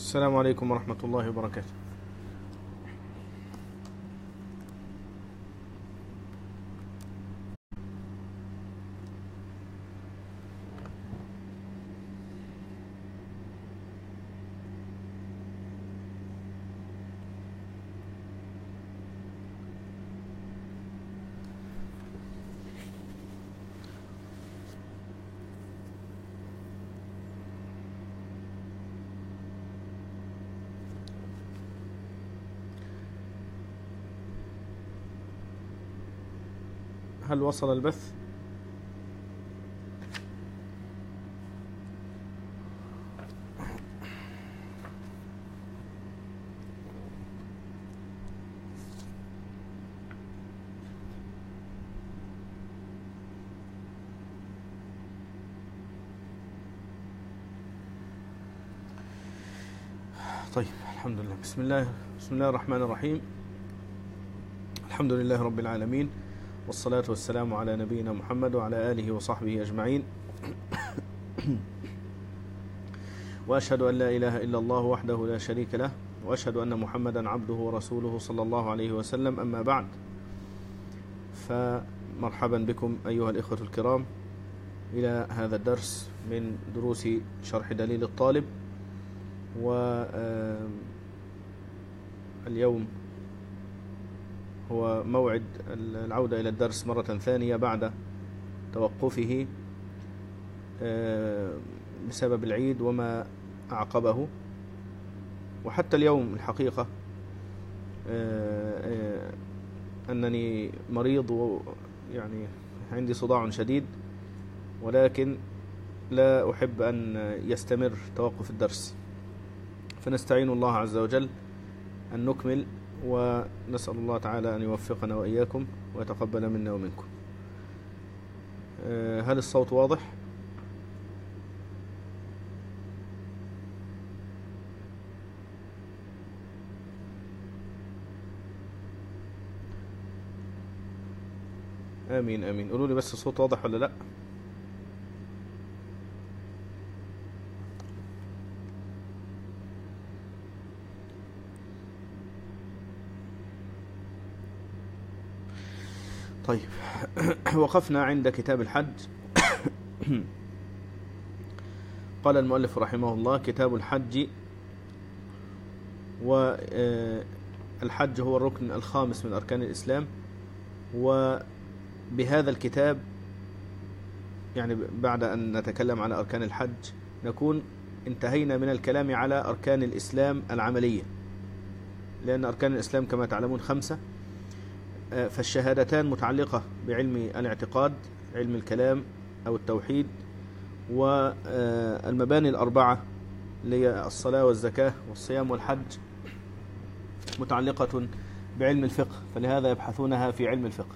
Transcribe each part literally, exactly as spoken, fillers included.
السلام عليكم ورحمة الله وبركاته. هل وصل البث؟ طيب، الحمد لله. بسم الله بسم الله الرحمن الرحيم. الحمد لله رب العالمين، والصلاة والسلام على نبينا محمد وعلى آله وصحبه أجمعين. وأشهد أن لا إله إلا الله وحده لا شريك له، وأشهد أن محمدا عبده ورسوله صلى الله عليه وسلم. أما بعد، فمرحبا بكم أيها الإخوة الكرام إلى هذا الدرس من دروس شرح دليل الطالب. واليوم هو موعد العودة إلى الدرس مرة ثانية بعد توقفه بسبب العيد وما أعقبه. وحتى اليوم الحقيقة أنني مريض، ويعني عندي صداع شديد، ولكن لا أحب أن يستمر توقف الدرس، فنستعين الله عز وجل أن نكمل، ونسأل الله تعالى أن يوفقنا وإياكم ويتقبل منا ومنكم. هل الصوت واضح؟ آمين آمين. قولوا لي بس الصوت واضح ولا لأ؟ طيب، وقفنا عند كتاب الحج. قال المؤلف رحمه الله: كتاب الحج. والحج هو الركن الخامس من أركان الإسلام، وبهذا الكتاب يعني بعد أن نتكلم على أركان الحج نكون انتهينا من الكلام على أركان الإسلام العملية، لأن أركان الإسلام كما تعلمون خمسة. فالشهادتان متعلقة بعلم الاعتقاد، علم الكلام أو التوحيد، والمباني الأربعة اللي هي الصلاة والزكاة والصيام والحج متعلقة بعلم الفقه، فلهذا يبحثونها في علم الفقه.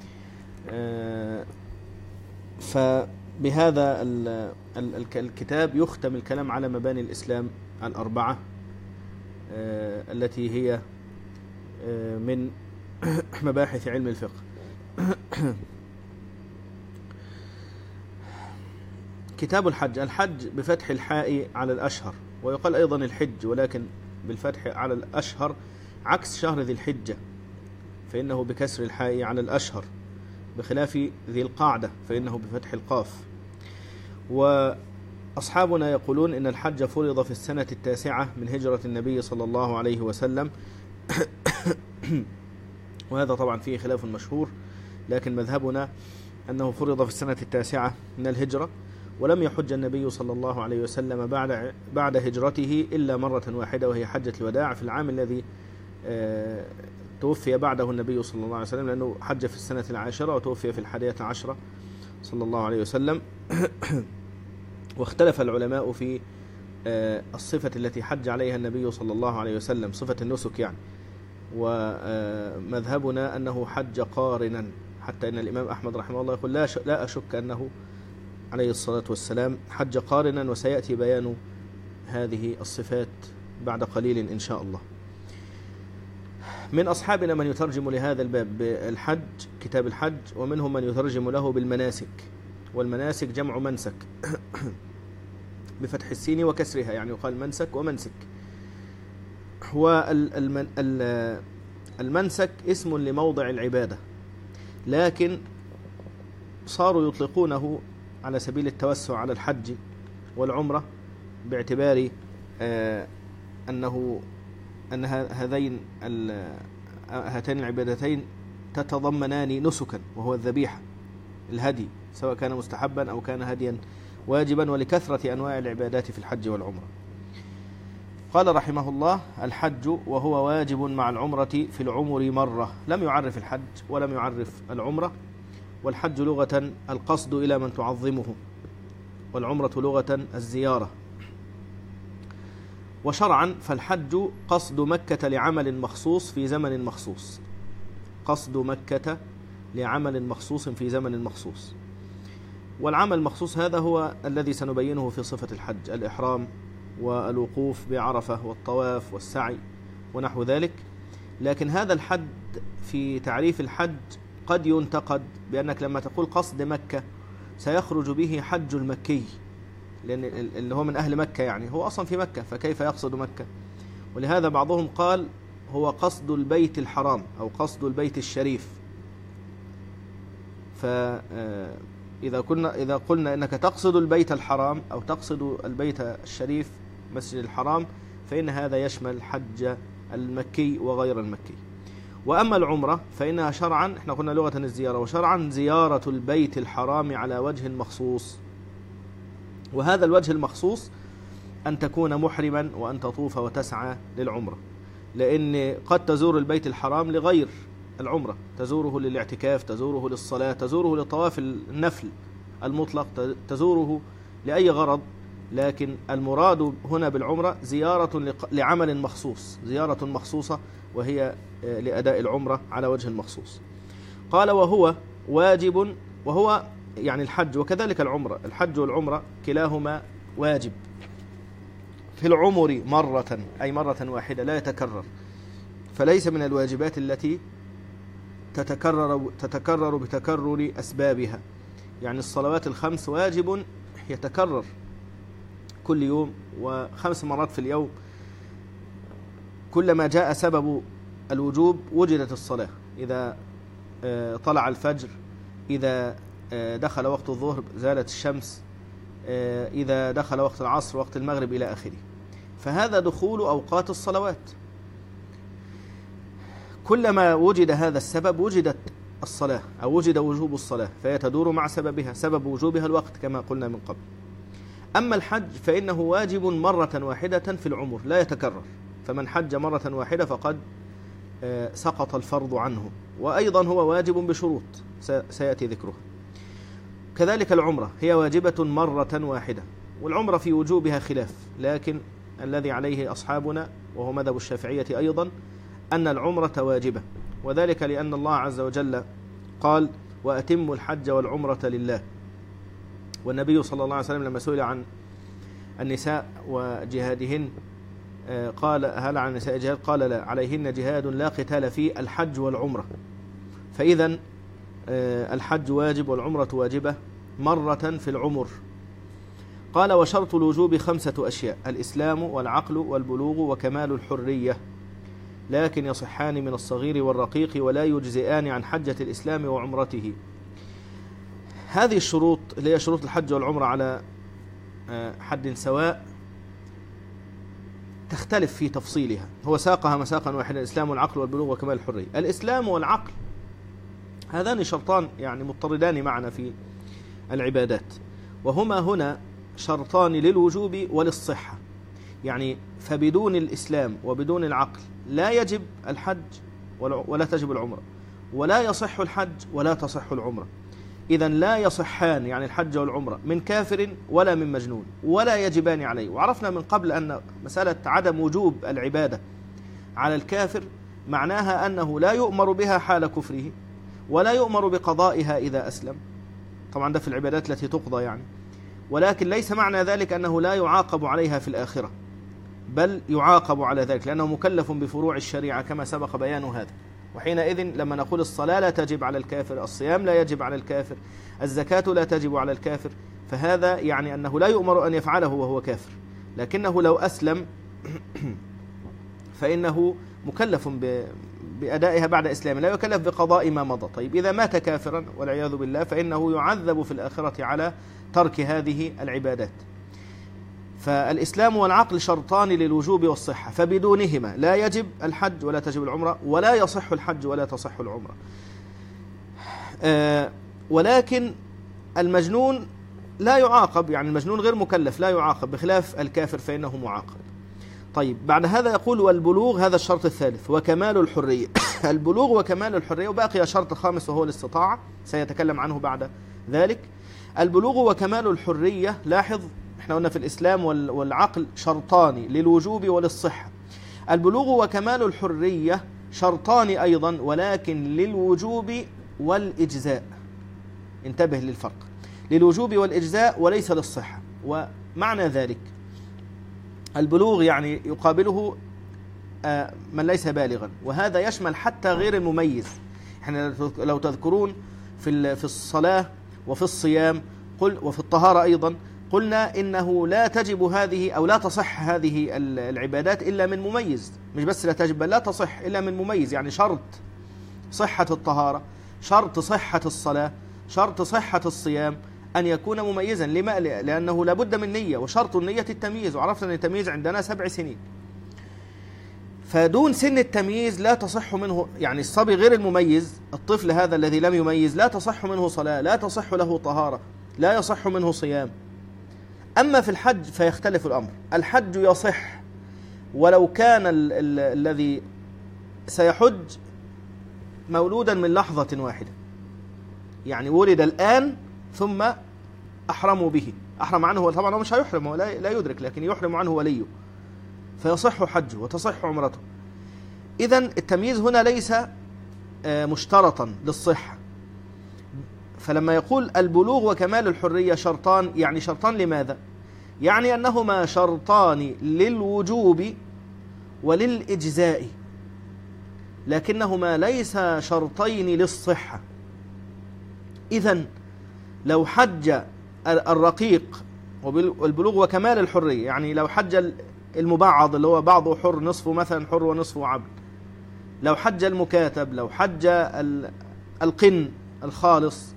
فبهذا الكتاب يختم الكلام على مباني الإسلام الأربعة التي هي من مباحث علم الفقه. كتاب الحج. الحج بفتح الحاء على الأشهر، ويقال أيضا الحج، ولكن بالفتح على الأشهر، عكس شهر ذي الحجة فإنه بكسر الحاء على الأشهر، بخلاف ذي القعدة فإنه بفتح القاف. وأصحابنا يقولون إن الحج فرض في السنة التاسعة من هجرة النبي صلى الله عليه وسلم. وهذا طبعا فيه خلاف مشهور، لكن مذهبنا أنه فرض في السنة التاسعة من الهجرة، ولم يحج النبي صلى الله عليه وسلم بعد بعد هجرته إلا مرة واحدة، وهي حجة الوداع في العام الذي توفي بعده النبي صلى الله عليه وسلم، لأنه حج في السنة العاشرة وتوفي في الحادية عشرة صلى الله عليه وسلم. واختلف العلماء في الصفة التي حج عليها النبي صلى الله عليه وسلم، صفة النسك يعني. ومذهبنا أنه حج قارنا، حتى إن الإمام أحمد رحمه الله يقول لا لا أشك أنه عليه الصلاة والسلام حج قارنا، وسيأتي بيان هذه الصفات بعد قليل إن شاء الله. من أصحابنا من يترجم لهذا الباب بالحج، كتاب الحج، ومنهم من يترجم له بالمناسك. والمناسك جمع منسك بفتح السين وكسرها، يعني يقال منسك ومنسك. هو المنسك اسم لموضع العبادة، لكن صاروا يطلقونه على سبيل التوسع على الحج والعمرة، باعتبار أنه أن هذين هاتين العبادتين تتضمنان نسكا، وهو الذبيحة، الهدي، سواء كان مستحبا أو كان هديا واجبا، ولكثرة أنواع العبادات في الحج والعمرة. قال رحمه الله: الحج وهو واجب مع العمرة في العمر مرة. لم يعرف الحج ولم يعرف العمرة. والحج لغة القصد إلى من تعظمه، والعمرة لغة الزيارة. وشرعا فالحج قصد مكة لعمل مخصوص في زمن مخصوص، قصد مكة لعمل مخصوص في زمن مخصوص. والعمل المخصوص هذا هو الذي سنبينه في صفة الحج: الإحرام والوقوف بعرفة والطواف والسعي ونحو ذلك. لكن هذا الحد في تعريف الحج قد ينتقد بأنك لما تقول قصد مكة سيخرج به حج المكي، لأن اللي هو من أهل مكة يعني هو أصلا في مكة، فكيف يقصد مكة؟ ولهذا بعضهم قال هو قصد البيت الحرام أو قصد البيت الشريف. فإذا كنا إذا قلنا إنك تقصد البيت الحرام أو تقصد البيت الشريف مسجد الحرام، فإن هذا يشمل حج المكي وغير المكي. وأما العمرة فإنها شرعا، احنا قلنا لغة الزيارة، وشرعا زيارة البيت الحرام على وجه مخصوص. وهذا الوجه المخصوص أن تكون محرما وأن تطوف وتسعى للعمرة، لأن قد تزور البيت الحرام لغير العمرة، تزوره للاعتكاف، تزوره للصلاة، تزوره لطواف النفل المطلق، تزوره لأي غرض. لكن المراد هنا بالعمرة زيارة لعمل مخصوص، زيارة مخصوصة، وهي لأداء العمرة على وجه مخصوص. قال: وهو واجب، وهو يعني الحج وكذلك العمرة، الحج والعمرة كلاهما واجب في العمر مرة، أي مرة واحدة لا يتكرر، فليس من الواجبات التي تتكرر تتكرر بتكرر أسبابها. يعني الصلوات الخمس واجب يتكرر كل يوم وخمس مرات في اليوم، كلما جاء سبب الوجوب وجدت الصلاة. إذا طلع الفجر، إذا دخل وقت الظهر زالت الشمس، إذا دخل وقت العصر، وقت المغرب، إلى آخره. فهذا دخول أوقات الصلوات. كلما وجد هذا السبب وجدت الصلاة أو وجد وجوب الصلاة، فهي تدور مع سببها، سبب وجوبها الوقت كما قلنا من قبل. أما الحج فإنه واجب مرة واحدة في العمر لا يتكرر، فمن حج مرة واحدة فقد سقط الفرض عنه، وأيضا هو واجب بشروط سيأتي ذكرها. كذلك العمرة هي واجبة مرة واحدة، والعمرة في وجوبها خلاف، لكن الذي عليه أصحابنا وهو مذهب الشافعية أيضا أن العمرة واجبة، وذلك لأن الله عز وجل قال: وأتموا الحج والعمرة لله. والنبي صلى الله عليه وسلم لما سئل عن النساء وجهادهن قال: هل عن النساء جهاد؟ قال: لا، عليهن جهاد لا قتال فيه، الحج والعمرة. فإذا الحج واجب والعمرة واجبة مرة في العمر. قال: وشرط الوجوب خمسة أشياء: الإسلام والعقل والبلوغ وكمال الحرية، لكن يصحان من الصغير والرقيق ولا يجزئان عن حجة الإسلام وعمرته. هذه الشروط اللي هي شروط الحج والعمرة على حد سواء تختلف في تفصيلها، هو ساقها مساقا واحدا: الإسلام والعقل والبلوغ وكمال الحرية. الإسلام والعقل هذان شرطان يعني مضطردان معنا في العبادات، وهما هنا شرطان للوجوب وللصحة. يعني فبدون الإسلام وبدون العقل لا يجب الحج ولا تجب العمرة، ولا يصح الحج ولا تصح العمرة. إذن لا يصحان يعني الحج والعمرة من كافر ولا من مجنون، ولا يجبان عليه. وعرفنا من قبل أن مسألة عدم وجوب العبادة على الكافر معناها أنه لا يؤمر بها حال كفره، ولا يؤمر بقضائها إذا أسلم، طبعا ده في العبادات التي تقضى يعني، ولكن ليس معنى ذلك أنه لا يعاقب عليها في الآخرة، بل يعاقب على ذلك لأنه مكلف بفروع الشريعة كما سبق بيان هذا. وحينئذ لما نقول الصلاة لا تجب على الكافر، الصيام لا يجب على الكافر، الزكاة لا تجب على الكافر، فهذا يعني أنه لا يؤمر أن يفعله وهو كافر، لكنه لو أسلم فإنه مكلف بأدائها بعد إسلامه، لا يكلف بقضاء ما مضى. طيب إذا مات كافرا والعياذ بالله فإنه يعذب في الآخرة على ترك هذه العبادات. فالإسلام والعقل شرطان للوجوب والصحة، فبدونهما لا يجب الحج ولا تجب العمرة، ولا يصح الحج ولا تصح العمرة. آه ولكن المجنون لا يعاقب، يعني المجنون غير مكلف لا يعاقب، بخلاف الكافر فإنه معاقب. طيب بعد هذا يقول والبلوغ، هذا الشرط الثالث، وكمال الحرية. البلوغ وكمال الحرية، وباقي شرط خامس وهو الاستطاعة سيتكلم عنه بعد ذلك. البلوغ وكمال الحرية، لاحظ احنا قلنا في الإسلام والعقل شرطان للوجوب وللصحة. البلوغ وكمال الحرية شرطان أيضا، ولكن للوجوب والإجزاء. انتبه للفرق، للوجوب والإجزاء وليس للصحة. ومعنى ذلك البلوغ يعني يقابله من ليس بالغا، وهذا يشمل حتى غير المميز. احنا لو تذكرون في في الصلاة وفي الصيام قل وفي الطهارة أيضا قلنا إنه لا تجب هذه أو لا تصح هذه العبادات إلا من مميز. مش بس لا تجب بل لا تصح إلا من مميز. يعني شرط صحة الطهارة، شرط صحة الصلاة، شرط صحة الصيام أن يكون مميزا. لما؟ لأنه لابد من نية، وشرط النية التمييز، وعرفنا أن التمييز عندنا سبع سنين. فدون سن التمييز لا تصح منه، يعني الصبي غير المميز، الطفل هذا الذي لم يميز لا تصح منه صلاة، لا تصح له طهارة، لا يصح منه صيام. أما في الحج فيختلف الأمر. الحج يصح ولو كان ال ال الذي سيحج مولودا من لحظة واحدة، يعني ولد الآن ثم أحرموا به، أحرم عنه، طبعا هو مش هيحرم، هو لا يدرك، لكن يحرم عنه وليه، فيصح حجه وتصح عمرته. إذن التمييز هنا ليس مشترطا للصحة. فلما يقول البلوغ وكمال الحرية شرطان، يعني شرطان لماذا؟ يعني أنهما شرطان للوجوب وللإجزاء، لكنهما ليس شرطين للصحة. إذن لو حج الرقيق والبلوغ وكمال الحرية، يعني لو حج المبعض اللي هو بعضه حر نصفه مثلا حر ونصفه عبد، لو حج المكاتب، لو حج القن الخالص،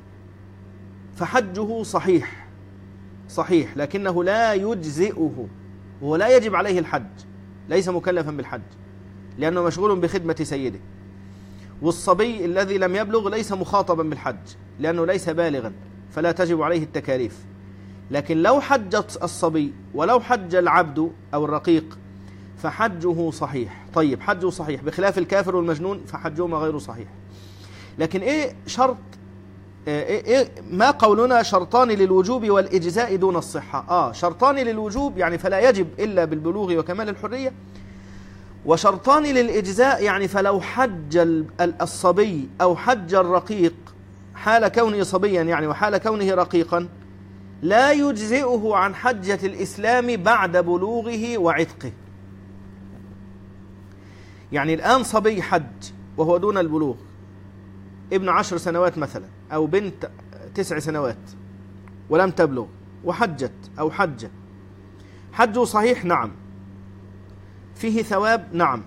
فحجه صحيح صحيح، لكنه لا يجزئه، ولا يجب عليه الحج، ليس مكلفا بالحج لأنه مشغول بخدمة سيده. والصبي الذي لم يبلغ ليس مخاطبا بالحج لأنه ليس بالغا، فلا تجب عليه التكاليف. لكن لو حجت الصبي ولو حج العبد أو الرقيق فحجه صحيح. طيب حجه صحيح، بخلاف الكافر والمجنون فحجهما غير صحيح. لكن إيه شرط إيه إيه ما قولنا شرطان للوجوب والإجزاء دون الصحة؟ آه شرطان للوجوب يعني فلا يجب إلا بالبلوغ وكمال الحرية، وشرطان للإجزاء يعني فلو حج الصبي أو حج الرقيق حال كونه صبيا يعني وحال كونه رقيقا لا يجزئه عن حجة الإسلام بعد بلوغه وعتقه. يعني الآن صبي حج وهو دون البلوغ، ابن عشر سنوات مثلا أو بنت تسع سنوات ولم تبلغ وحجت أو حج، حجه صحيح نعم، فيه ثواب نعم.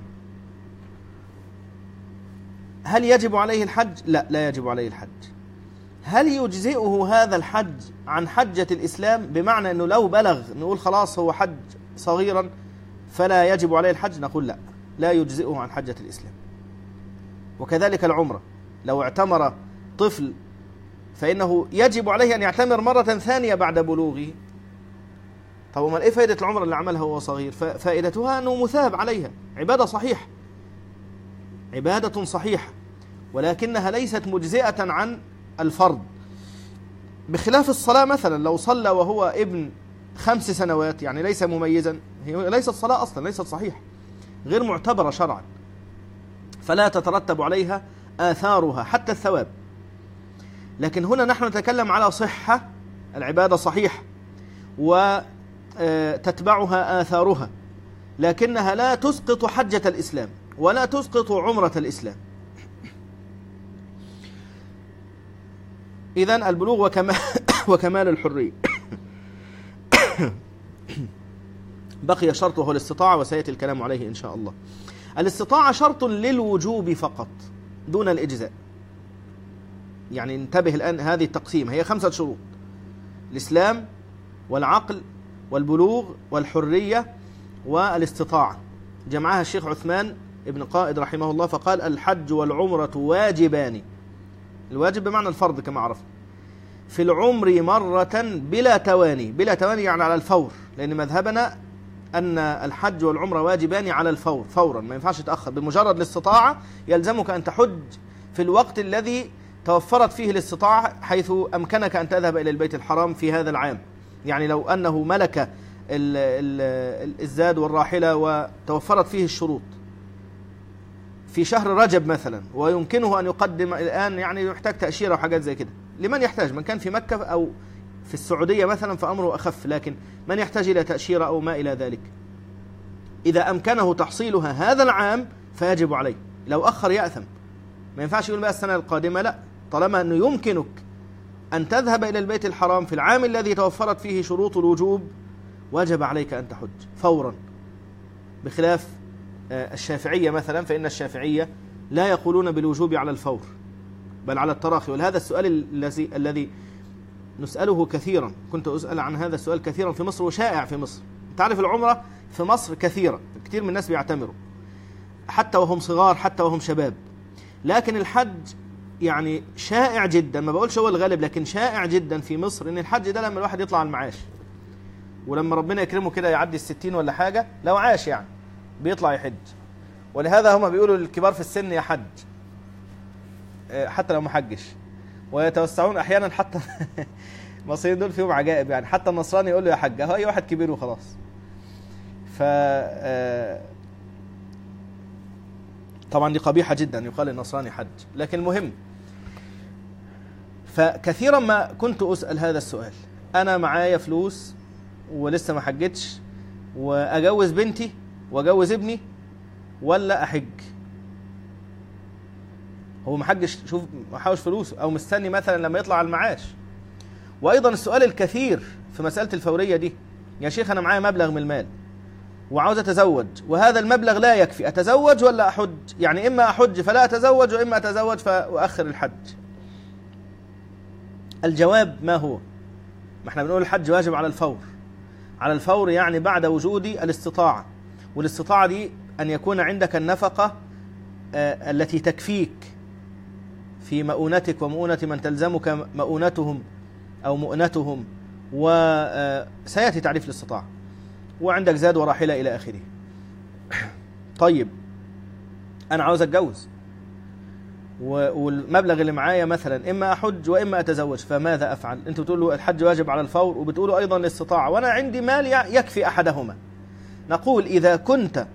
هل يجب عليه الحج؟ لا لا يجب عليه الحج. هل يجزئه هذا الحج عن حجة الإسلام؟ بمعنى أنه لو بلغ نقول خلاص هو حج صغيرا فلا يجب عليه الحج؟ نقول لا لا يجزئه عن حجة الإسلام. وكذلك العمرة، لو اعتمر طفل فإنه يجب عليه أن يعتمر مرة ثانية بعد بلوغه. طب وما إيه فائدة العمرة اللي عملها وهو صغير؟ فائدتها أنه مثاب عليها، عبادة صحيحة، عبادة صحيحة، ولكنها ليست مجزئة عن الفرض. بخلاف الصلاة مثلا، لو صلى وهو ابن خمس سنوات يعني ليس مميزا، هي ليست صلاة أصلا، ليست صحيحة، غير معتبرة شرعا، فلا تترتب عليها آثارها حتى الثواب. لكن هنا نحن نتكلم على صحة العبادة صحيحة وتتبعها آثارها، لكنها لا تسقط حجة الإسلام ولا تسقط عمرة الإسلام. إذن البلوغ وكمال, وكمال الحرية. بقي شرط وهو الاستطاعة، وسيأتي الكلام عليه إن شاء الله. الاستطاعة شرط للوجوب فقط دون الإجزاء. يعني انتبه الآن، هذه التقسيم هي خمسة شروط: الإسلام والعقل والبلوغ والحرية والاستطاعة. جمعها الشيخ عثمان ابن قائد رحمه الله فقال: الحج والعمرة واجبان. الواجب بمعنى الفرض كما عرفنا. في العمر مرة بلا تواني. بلا تواني يعني على الفور، لأن مذهبنا أن الحج والعمرة واجبان على الفور، فورا، ما ينفعش تأخر. بمجرد الاستطاعة يلزمك أن تحج في الوقت الذي توفرت فيه الاستطاعة، حيث أمكنك أن تذهب إلى البيت الحرام في هذا العام. يعني لو أنه ملك الزاد والراحلة وتوفرت فيه الشروط في شهر رجب مثلا، ويمكنه أن يقدم الآن، يعني يحتاج تأشيرة وحاجات زي كده. لمن يحتاج، من كان في مكة أو في السعودية مثلا فأمره أخف، لكن من يحتاج إلى تأشيرة أو ما إلى ذلك، إذا أمكنه تحصيلها هذا العام فيجب عليه. لو أخر يأثم. ما ينفعش يقول بقى السنة القادمة، لا، طالما أنه يمكنك أن تذهب إلى البيت الحرام في العام الذي توفرت فيه شروط الوجوب وجب عليك أن تحج فورا. بخلاف الشافعية مثلا، فإن الشافعية لا يقولون بالوجوب على الفور بل على التراخي. ولهذا السؤال الذي الذي نسأله كثيرا، كنت أسأل عن هذا السؤال كثيرا في مصر وشائع في مصر. تعرف العمرة في مصر كثيرة، كثير من الناس بيعتمروا حتى وهم صغار، حتى وهم شباب. لكن الحج يعني شائع جدا، ما بقولش هو الغالب، لكن شائع جدا في مصر ان الحج ده لما الواحد يطلع على المعاش، ولما ربنا يكرمه كده يعدي الستين ولا حاجة، لو عاش يعني بيطلع يحج. ولهذا هم بيقولوا للكبار في السن يا حج حتى لو ما حجش، ويتوسعون احيانا حتى المصريين دول فيهم عجائب، يعني حتى النصراني يقول له يا حج، هو اي واحد كبير وخلاص. ف طبعا دي قبيحة جدا يقال النصراني حج، لكن المهم، فكثيرا ما كنت أسأل هذا السؤال: أنا معايا فلوس ولسه ما حجتش، وأجوز بنتي وأجوز ابني ولا أحج؟ هو ما حجش، شوف محوش فلوس أو مستني مثلا لما يطلع على المعاش. وأيضا السؤال الكثير في مسألة الفورية دي: يا شيخ أنا معايا مبلغ من المال وعاوز أتزوج، وهذا المبلغ لا يكفي، أتزوج ولا أحج؟ يعني إما أحج فلا أتزوج، وإما أتزوج فأؤخر الحج. الجواب ما هو؟ ما احنا بنقول الحج واجب على الفور. على الفور يعني بعد وجود الاستطاعة، والاستطاعة دي أن يكون عندك النفقة آه التي تكفيك في مؤونتك ومؤونة من تلزمك مؤونتهم أو مؤنتهم، وسيأتي تعريف الاستطاعة، وعندك زاد وراحلة إلى آخره. طيب أنا عاوز أتجوز، والمبلغ اللي معايا مثلا إما أحج وإما أتزوج، فماذا أفعل؟ أنت بتقول له الحج واجب على الفور، وبتقولوا أيضا الاستطاعة، وأنا عندي مال يكفي أحدهما. نقول إذا كنت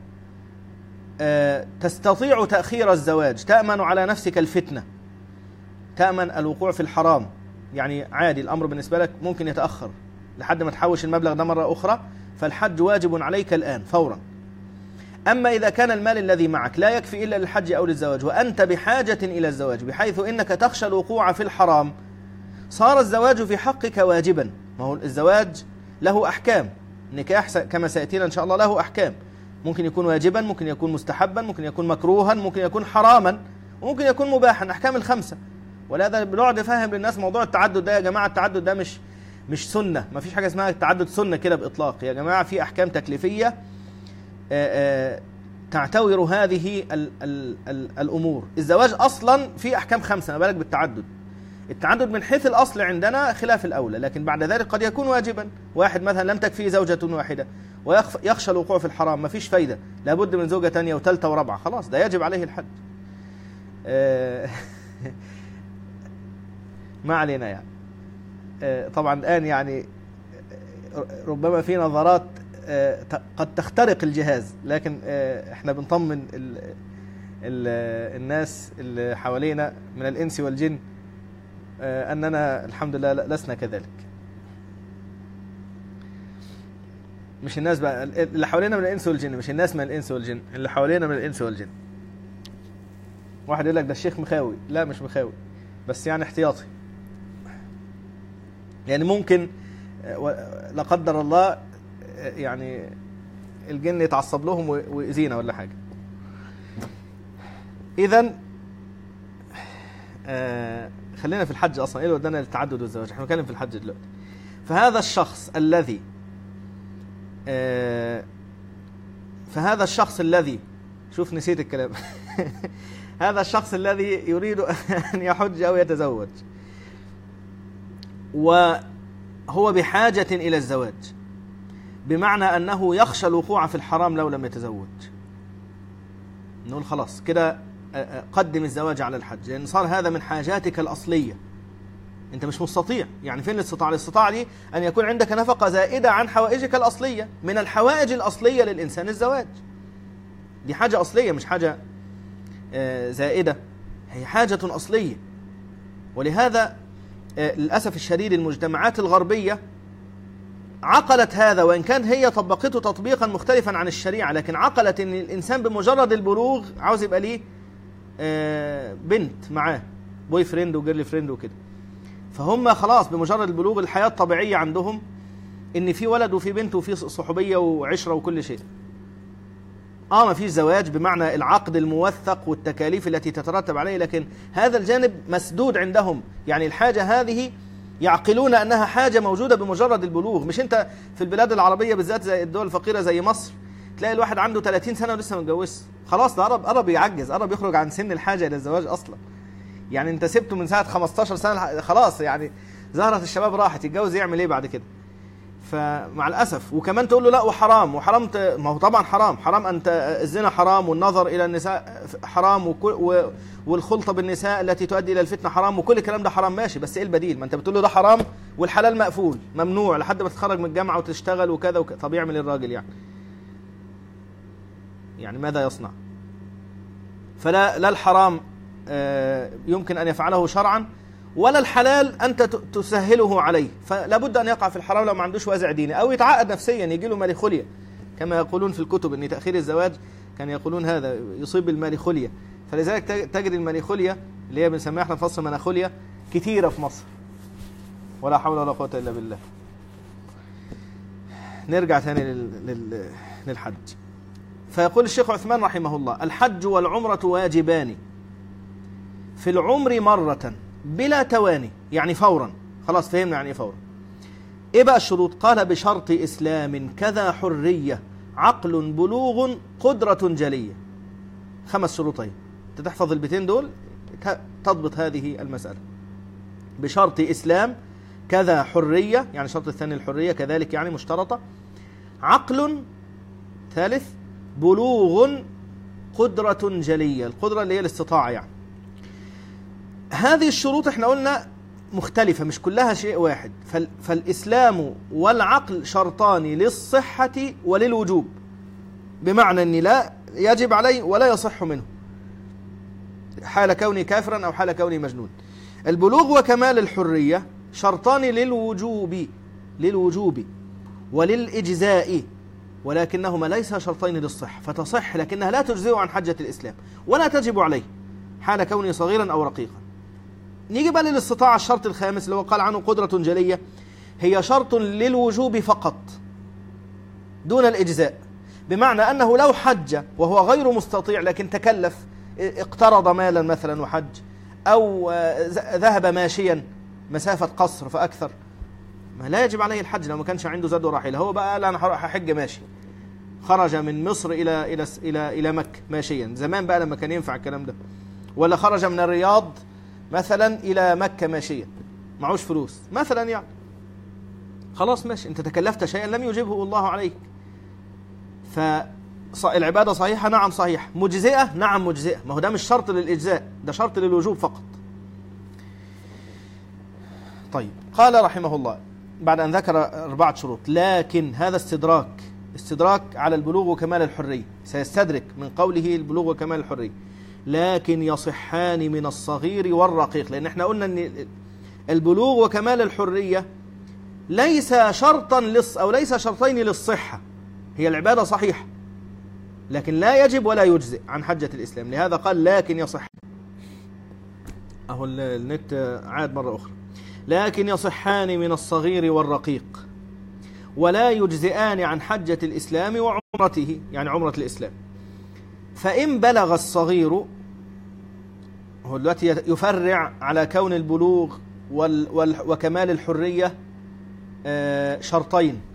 تستطيع تأخير الزواج، تأمن على نفسك الفتنة، تأمن الوقوع في الحرام، يعني عادي الأمر بالنسبة لك ممكن يتأخر لحد ما تحوش المبلغ ده مرة أخرى، فالحج واجب عليك الآن فورا. أما إذا كان المال الذي معك لا يكفي إلا للحج أو للزواج، وأنت بحاجة إلى الزواج بحيث إنك تخشى الوقوع في الحرام، صار الزواج في حقك واجبا. ما هو الزواج له أحكام، النكاح كما سيأتينا إن شاء الله له أحكام، ممكن يكون واجبا، ممكن يكون مستحبا، ممكن يكون مكروها، ممكن يكون حراما، وممكن يكون مباحا، أحكام الخمسة. ولهذا بنقعد نفهم للناس موضوع التعدد ده. يا جماعة التعدد ده مش مش سنة، ما فيش حاجة اسمها التعدد سنة كده بإطلاق. يا جماعة في أحكام تكليفية آآ آآ تعتبر هذه ال ال ال الأمور. الزواج أصلا في أحكام خمسة، ما بالك بالتعدد. التعدد من حيث الأصل عندنا خلاف الأولى، لكن بعد ذلك قد يكون واجبا. واحد مثلا لم تكفيه زوجة واحدة ويخشى الوقوع في الحرام، ما فيش فايدة، لابد من زوجة تانية وثالثة ورابعة، خلاص ده يجب عليه الحج. ما علينا يعني. طبعا الآن يعني ربما في نظرات قد تخترق الجهاز، لكن احنا بنطمن ال ال الناس اللي حوالينا من الإنس والجن أننا الحمد لله لسنا كذلك. مش الناس بقى اللي حوالينا من الإنس والجن، مش الناس من الإنس والجن، اللي حوالينا من الإنس والجن. واحد يقول لك ده الشيخ مخاوي، لا مش مخاوي، بس يعني احتياطي. يعني ممكن لا قدر الله يعني الجن يتعصب لهم ويأذينا ولا حاجة. إذن آه خلينا في الحج أصلا، إيه اللي ودانا للتعدد والزواج؟ احنا بنتكلم في الحج دلوقتي. فهذا الشخص الذي آه فهذا الشخص الذي شوف نسيت الكلام هذا الشخص الذي يريد أن يحج أو يتزوج وهو بحاجة إلى الزواج، بمعنى أنه يخشى الوقوع في الحرام لو لم يتزوج، نقول خلاص كده قدم الزواج على الحج، لأن صار هذا من حاجاتك الأصلية. أنت مش مستطيع، يعني فين الاستطاعة؟ الاستطاعة دي أن يكون عندك نفقة زائدة عن حوائجك الأصلية. من الحوائج الأصلية للإنسان الزواج، دي حاجة أصلية مش حاجة زائدة، هي حاجة أصلية. ولهذا للأسف الشديد المجتمعات الغربية عقلت هذا، وإن كان هي طبقته تطبيقا مختلفا عن الشريعة، لكن عقلت أن الإنسان بمجرد البلوغ عاوز يبقى ليه بنت معاه، بوي فريند وجيرلي فريند وكده. فهم خلاص بمجرد البلوغ الحياة الطبيعية عندهم ان في ولد وفي بنت وفي صحوبية وعشرة وكل شيء. اه ما فيش زواج بمعنى العقد الموثق والتكاليف التي تترتب عليه، لكن هذا الجانب مسدود عندهم. يعني الحاجة هذه يعقلون انها حاجة موجودة بمجرد البلوغ. مش انت في البلاد العربية بالذات زي الدول الفقيرة زي مصر تلاقي الواحد عنده ثلاثين سنة ولسه ما اتجوزش، خلاص ده قرب قرب يعجز، قرب يخرج عن سن الحاجة الى الزواج اصلا. يعني انت سبته من ساعة خمستاشر سنة خلاص، يعني زهرة الشباب راحت، يتجوز يعمل ايه بعد كده؟ فمع الأسف. وكمان تقول له لا وحرام وحرام ت... ما هو طبعا حرام حرام أنت الزنا حرام، والنظر إلى النساء حرام، وكل... و... والخلطة بالنساء التي تؤدي إلى الفتنة حرام، وكل الكلام ده حرام. ماشي، بس إيه البديل؟ ما أنت بتقول له ده حرام والحلال مقفول ممنوع لحد ما تتخرج من الجامعة وتشتغل وكذا وكذا. طب يعمل الراجل يعني يعني ماذا يصنع؟ فلا لا الحرام يمكن أن يفعله شرعا، ولا الحلال أنت تسهله عليه، فلا بد أن يقع في الحرام لو ما عندوش وازع ديني، أو يتعقد نفسيا يجي له ماليخوليا كما يقولون في الكتب أن تأخير الزواج كان يقولون هذا يصيب الماليخوليا. فلذلك تجد الماليخوليا اللي هي بنسميها احنا في مصر مناخوليا كتيرة في مصر، ولا حول ولا قوة إلا بالله. نرجع ثاني لل... للحج. فيقول الشيخ عثمان رحمه الله: الحج والعمرة واجبان في العمر مرة بلا تواني، يعني فورا. خلاص فهمنا يعني ايه فورا. ايه بقى الشروط؟ قال: بشرط اسلام كذا حرية عقل بلوغ قدرة جلية. خمس شروطين، انت تحفظ البيتين دول تضبط هذه المسألة. بشرط اسلام كذا حرية، يعني الشرط الثاني الحرية كذلك يعني مشترطة. عقل ثالث، بلوغ قدرة جلية، القدرة اللي هي الاستطاعة يعني. هذه الشروط احنا قلنا مختلفة مش كلها شيء واحد. فالإسلام والعقل شرطان للصحة وللوجوب، بمعنى أن لا يجب عليه ولا يصح منه حال كوني كافرا أو حال كوني مجنون. البلوغ وكمال الحرية شرطان للوجوب للوجوب وللإجزاء، ولكنهما ليس شرطين للصحة، فتصح لكنها لا تجزئ عن حجة الإسلام ولا تجب عليه حال كونه صغيرا أو رقيقا. نيجي بقى للاستطاعة، الشرط الخامس اللي هو قال عنه قدرة جلية، هي شرط للوجوب فقط دون الإجزاء، بمعنى أنه لو حج وهو غير مستطيع لكن تكلف، اقترض مالا مثلا وحج، أو ذهب ماشيا مسافة قصر فأكثر، ما لا يجب عليه الحج لو ما كانش عنده زاد وراحلة. هو بقى قال أنا هحج ماشي، خرج من مصر إلى إلى إلى إلى مكة ماشيا، زمان بقى لما كان ينفع الكلام ده، ولا خرج من الرياض مثلا إلى مكة ماشيا معوش فلوس مثلا، يعني خلاص ماشي، أنت تكلفت شيئا لم يجبه الله عليك. فالعبادة صحيحة؟ نعم صحيحة. مجزئة؟ نعم مجزئة. ما هو ده مش شرط للإجزاء، ده شرط للوجوب فقط. طيب، قال رحمه الله بعد أن ذكر أربعة شروط: لكن هذا استدراك استدراك على البلوغ وكمال الحرية، سيستدرك من قوله البلوغ وكمال الحرية. لكن يصحان من الصغير والرقيق، لأن احنا قلنا أن البلوغ وكمال الحرية ليس شرطا للص أو ليس شرطين للصحة. هي العبادة صحيحة لكن لا يجب ولا يجزئ عن حجة الإسلام، لهذا قال لكن يصح. أهو النت عاد مرة أخرى. لكن يصحان من الصغير والرقيق، ولا يجزئان عن حجة الإسلام وعمرته، يعني عمرة الإسلام. فإن بلغ الصغير، هو دلوقتي يفرع على كون البلوغ وال وال وكمال الحرية شرطين،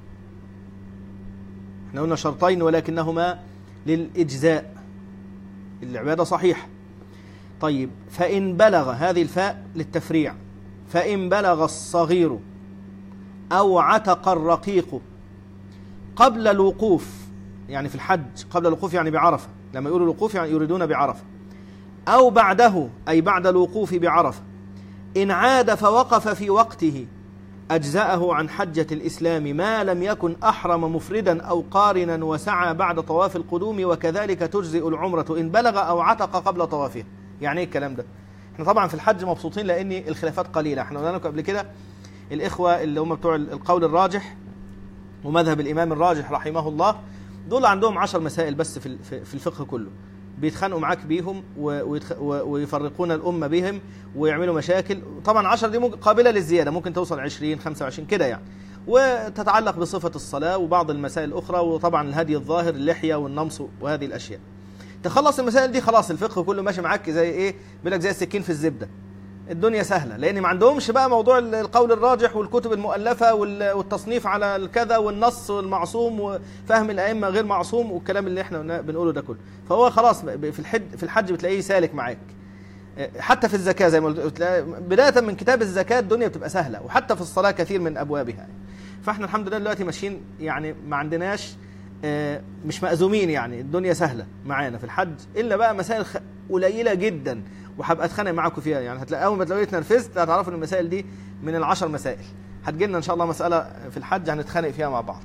احنا قلنا شرطين ولكنهما للإجزاء، العبادة صحيحة. طيب، فإن بلغ، هذه الفاء للتفريع، فإن بلغ الصغير أو عتق الرقيق قبل الوقوف، يعني في الحج قبل الوقوف يعني بعرفة، لما يقولوا الوقوف يعني يريدون بعرفة، أو بعده أي بعد الوقوف بعرفة، إن عاد فوقف في وقته أجزأه عن حجة الإسلام ما لم يكن أحرم مفردا أو قارنا وسعى بعد طواف القدوم، وكذلك تجزئ العمرة إن بلغ أو عتق قبل طوافها. يعني إيه الكلام ده؟ احنا طبعا في الحج مبسوطين لأن الخلافات قليلة. احنا قلنا لكم قبل كده الإخوة اللي هم بتوع القول الراجح ومذهب الإمام الراجح رحمه الله، دول عندهم عشر مسائل بس في في الفقه كله، بيتخانقوا معاك بيهم ويفرقون الأمة بهم ويعملوا مشاكل. طبعا عشر دي قابلة للزيادة، ممكن توصل عشرين خمسة وعشرين كده يعني، وتتعلق بصفة الصلاة وبعض المسائل الأخرى، وطبعا الهدي الظاهر اللحية والنمص وهذه الأشياء. تخلص المسائل دي خلاص الفقه كله ماشي معاك زي إيه، بيقول لك زي السكين في الزبدة، الدنيا سهلة، لأن ما عندهمش بقى موضوع القول الراجح والكتب المؤلفة والتصنيف على الكذا والنص والمعصوم وفهم الأئمة غير معصوم والكلام اللي احنا بنقوله ده كله. فهو خلاص في الحج في الحج بتلاقيه سالك معاك. حتى في الزكاة زي ما قلت، بداية من كتاب الزكاة الدنيا بتبقى سهلة، وحتى في الصلاة كثير من أبوابها. فاحنا الحمد لله دلوقتي ماشيين، يعني ما عندناش مش مأزومين، يعني الدنيا سهلة معانا في الحج، إلا بقى مسائل قليلة جدا وهبقى اتخانق معاكم فيها. يعني هتلاقي اول ما تلاقوني اتنرفزت هتعرفوا ان المسائل دي من العشر مسائل. هتجي لنا ان شاء الله مساله في الحج هنتخانق فيها مع بعض،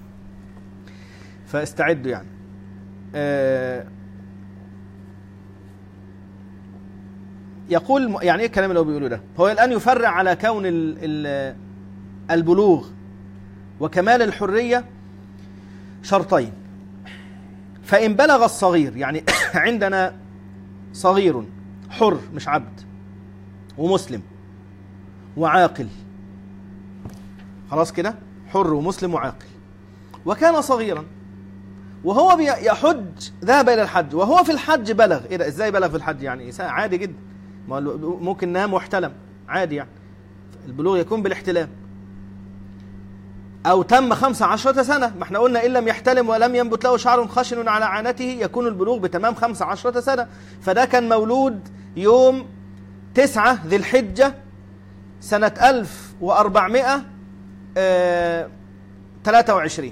فاستعدوا يعني. آه يقول يعني ايه الكلام اللي هو بيقوله ده؟ هو الان يفرع على كون ال ال البلوغ وكمال الحريه شرطين. فان بلغ الصغير، يعني عندنا صغير حر مش عبد ومسلم وعاقل، خلاص كده، حر ومسلم وعاقل، وكان صغيرا وهو يحج، ذهب إلى الحج وهو في الحج بلغ. إيه ده؟ إزاي بلغ في الحج؟ يعني عادي جدا، ممكن نام واحتلم عادي، يعني البلوغ يكون بالاحتلام. أو تم خمس عشرة سنة، ما احنا قلنا إن لم يحتلم ولم ينبت له شعر خشن على عانته يكون البلوغ بتمام خمس عشرة سنة. فده كان مولود يوم تسعة ذي الحجة سنة ألف وأربعمائة وثلاثة وعشرين،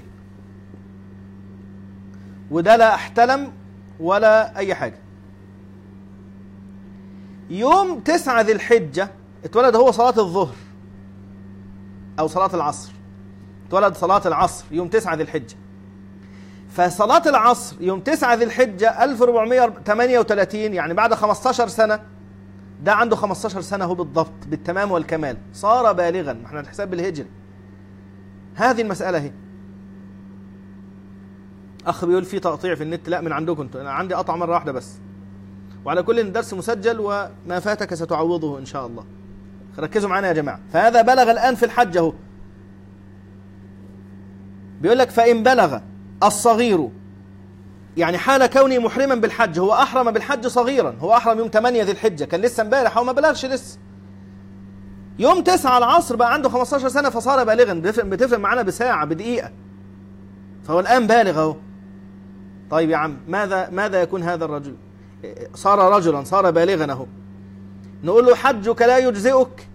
وده لا احتلم ولا أي حاجة. يوم تسعة ذي الحجة اتولد هو صلاة الظهر أو صلاة العصر، اتولد صلاة العصر يوم تسعة ذي الحجة. فصلاة العصر يوم تسعة ذي الحجة ألف وأربعمائة وثمانية وثلاثين، يعني بعد خمسة عشر سنة، ده عنده خمسة عشر سنة هو بالضبط بالتمام والكمال، صار بالغا. ما احنا الحساب بالهجري. هذه المسألة هي. أخ بيقول في تقطيع في النت، لا من عندكم انتوا، أنا عندي قطع مرة واحدة بس. وعلى كل الدرس مسجل وما فاتك ستعوضه إن شاء الله. ركزوا معنا يا جماعة. فهذا بلغ الآن في الحج اهو. بيقول لك فإن بلغ الصغير، يعني حال كوني محرما بالحج، هو أحرم بالحج صغيرا، هو أحرم يوم ثمانية ذي الحجة، كان لسه امبارح أو ما بلغش لسه. يوم تسعة العصر بقى عنده خمسة عشر سنة فصار بالغا، بتفرق معنا بساعة بدقيقة، فهو الآن بالغ اهو. طيب يا عم، ماذا ماذا يكون هذا الرجل؟ صار رجلا، صار بالغا اهو. نقول له حجك لا يجزئك،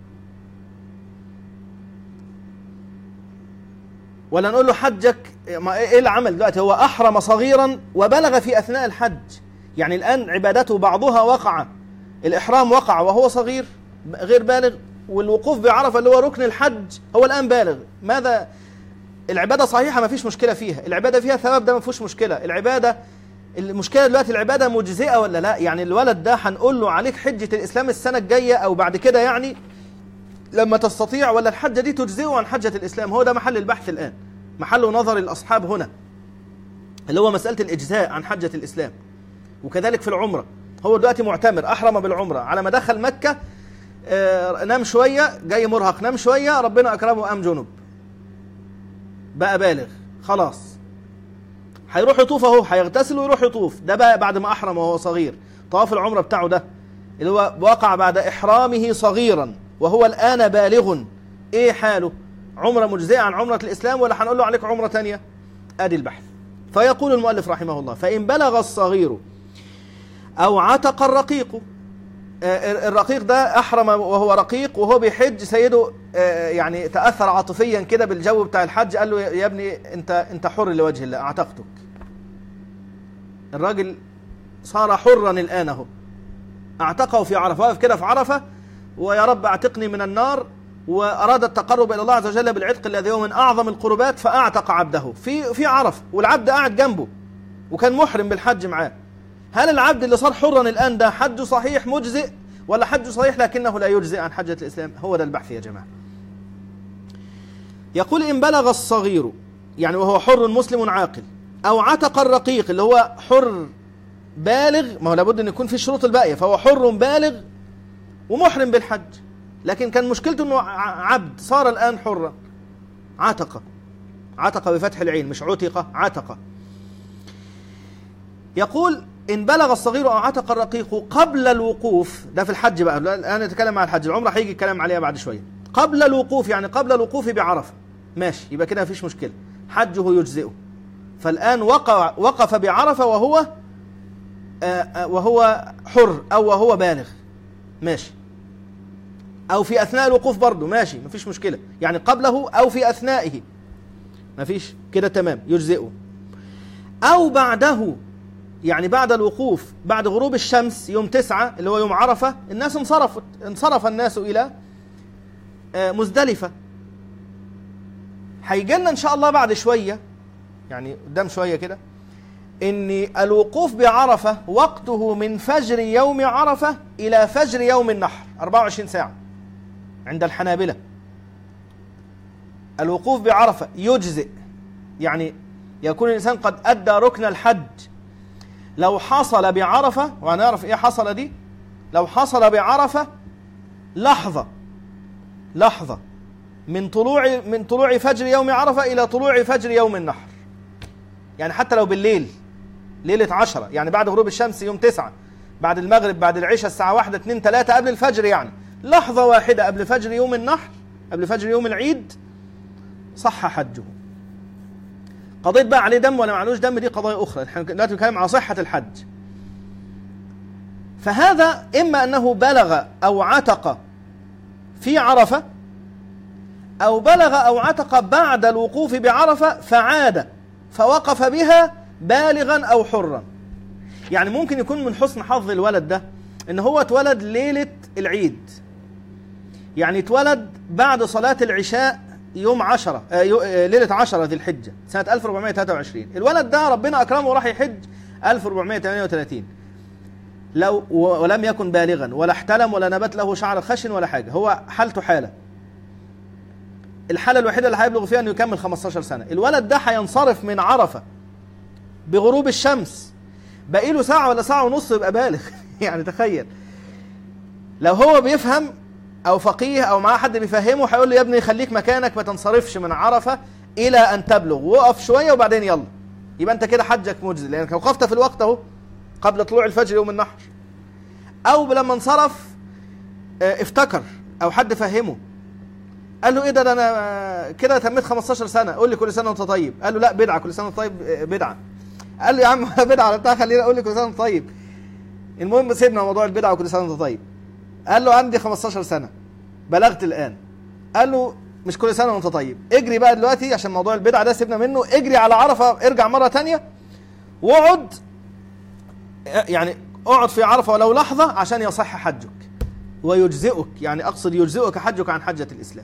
ولا نقول له حجك ايه العمل دلوقتي؟ هو احرم صغيرا وبلغ في اثناء الحج، يعني الان عبادته بعضها وقع، الاحرام وقع وهو صغير غير بالغ، والوقوف بعرفه اللي هو ركن الحج هو الان بالغ. ماذا؟ العباده صحيحه ما فيش مشكله فيها، العباده فيها ثواب، ده ما فيش مشكله. العباده، المشكله دلوقتي العباده مجزئه ولا لا؟ يعني الولد ده هنقول له عليك حجه الاسلام السنه الجايه او بعد كده، يعني لما تستطيع، ولا الحجة دي تجزئه عن حجة الإسلام؟ هو ده محل البحث الآن، محل نظر الأصحاب هنا، اللي هو مسألة الإجزاء عن حجة الإسلام. وكذلك في العمرة، هو دلوقتي معتمر، أحرم بالعمرة، على ما دخل مكة آه نام شوية، جاي مرهق، نام شوية، ربنا أكرمه قام جنب، بقى بالغ خلاص، هيروح يطوف اهو، هيغتسل ويروح يطوف. ده بقى بعد ما احرم وهو صغير، طواف العمره بتاعه ده اللي هو وقع بعد احرامه صغيرا وهو الان بالغ، ايه حاله؟ عمره مجزئه عن عمره الاسلام ولا هنقول له عليك عمره ثانيه؟ ادي البحث. فيقول المؤلف رحمه الله: فان بلغ الصغير او عتق الرقيق. الرقيق ده احرم وهو رقيق وهو بيحج، سيده يعني تاثر عاطفيا كده بالجو بتاع الحج، قال له يا ابني انت انت حر لوجه الله، اعتقتك. الراجل صار حرا الان اهو، اعتقه في عرفه، واقف كده في عرفه ويا رب اعتقني من النار، واراد التقرب الى الله عز وجل بالعتق الذي هو من اعظم القربات، فاعتق عبده في في عرفه، والعبد قاعد جنبه وكان محرم بالحج معاه. هل العبد اللي صار حرا الآن ده حجه صحيح مجزئ ولا حجه صحيح لكنه لا يجزئ عن حجة الإسلام؟ هو ده البحث يا جماعة. يقول: إن بلغ الصغير يعني وهو حر مسلم عاقل، أو عتق الرقيق اللي هو حر بالغ، ما هو لابد أن يكون في الشروط الباقية، فهو حر بالغ ومحرم بالحج، لكن كان مشكلته أنه عبد صار الآن حرا، عتق، عتق بفتح العين مش عتق، عتق. يقول: إن بلغ الصغير أو عتق الرقيق قبل الوقوف، ده في الحج بقى، الآن نتكلم عن الحج، العمرة هيجي الكلام عليها بعد شوية. قبل الوقوف يعني قبل الوقوف بعرفة، ماشي، يبقى كده مفيش مشكلة، حجه يجزئه. فالآن وقع وقف بعرفة وهو آآ وهو حر أو وهو بالغ، ماشي، أو في أثناء الوقوف برضه ماشي، مفيش مشكلة، يعني قبله أو في أثنائه مفيش، كده تمام يجزئه. أو بعده يعني بعد الوقوف، بعد غروب الشمس يوم تسعة اللي هو يوم عرفة، الناس انصرفت، انصرف الناس إلى مزدلفة. هيجينا إن شاء الله بعد شوية، يعني قدام شوية كده، إن الوقوف بعرفة وقته من فجر يوم عرفة إلى فجر يوم النحر، أربعة وعشرين ساعة عند الحنابلة. الوقوف بعرفة يجزئ، يعني يكون الإنسان قد أدى ركن الحج لو حصل بعرفة، وهنعرف إيه حصل دي، لو حصل بعرفة لحظة لحظة من طلوع من طلوع فجر يوم عرفة إلى طلوع فجر يوم النحر، يعني حتى لو بالليل، ليلة عشرة، يعني بعد غروب الشمس يوم تسعة، بعد المغرب، بعد العشاء الساعة واحدة اتنين تلاتة قبل الفجر، يعني لحظة واحدة قبل فجر يوم النحر، قبل فجر يوم العيد، صح حجه. قضية بقى عليه دم ولا معلوش دم دي قضايا أخرى، احنا دلوقتي بنتكلم على صحة الحج. فهذا إما أنه بلغ أو عتق في عرفة، أو بلغ أو عتق بعد الوقوف بعرفة فعاد فوقف بها بالغا أو حرا. يعني ممكن يكون من حسن حظ الولد ده إن هو اتولد ليلة العيد، يعني اتولد بعد صلاة العشاء يوم عشرة آه ليلة عشرة ذي الحجة سنة ألف وأربعمائة وثلاثة وعشرين. الولد ده ربنا أكرمه وراح يحج ألف وأربعمائة وثمانية وثلاثين، لو ولم يكن بالغا ولا احتلم ولا نبت له شعر خشن ولا حاجة، هو حالته حالة، الحالة الوحيدة اللي هيبلغ فيها أنه يكمل خمستاشر سنة. الولد ده هينصرف من عرفة بغروب الشمس، باقي له ساعة ولا ساعة ونص يبقى بالغ. يعني تخيل لو هو بيفهم أو فقيه أو معاه حد بيفهمه، هيقول له يا ابني خليك مكانك ما تنصرفش من عرفة إلى أن تبلغ، وقف شوية وبعدين يلا، يبقى أنت كده حجك مجزي، لأنك لو وقفت في الوقت أهو قبل طلوع الفجر يوم النحر. أو لما انصرف افتكر أو حد فهمه قال له إيه ده، ده أنا كده تميت خمستاشر سنة، قول لي كل سنة وأنت طيب. قال له لا بدعة، كل سنة وأنت طيب بدعة. قال له يا عم بدعة ولا بتاع، خليني أقول لي كل سنة وأنت طيب. المهم سيبنا موضوع البدعة وكل سنة وأنت طيب. قال له عندي خمستاشر سنة بلغت الآن. قال له مش كل سنة وأنت طيب، اجري بقى دلوقتي عشان موضوع البدعة ده سيبنا منه، اجري على عرفة، ارجع مرة تانية واقعد، يعني اقعد في عرفة ولو لحظة عشان يصح حجك ويجزئك، يعني أقصد يجزئك حجك عن حجة الإسلام.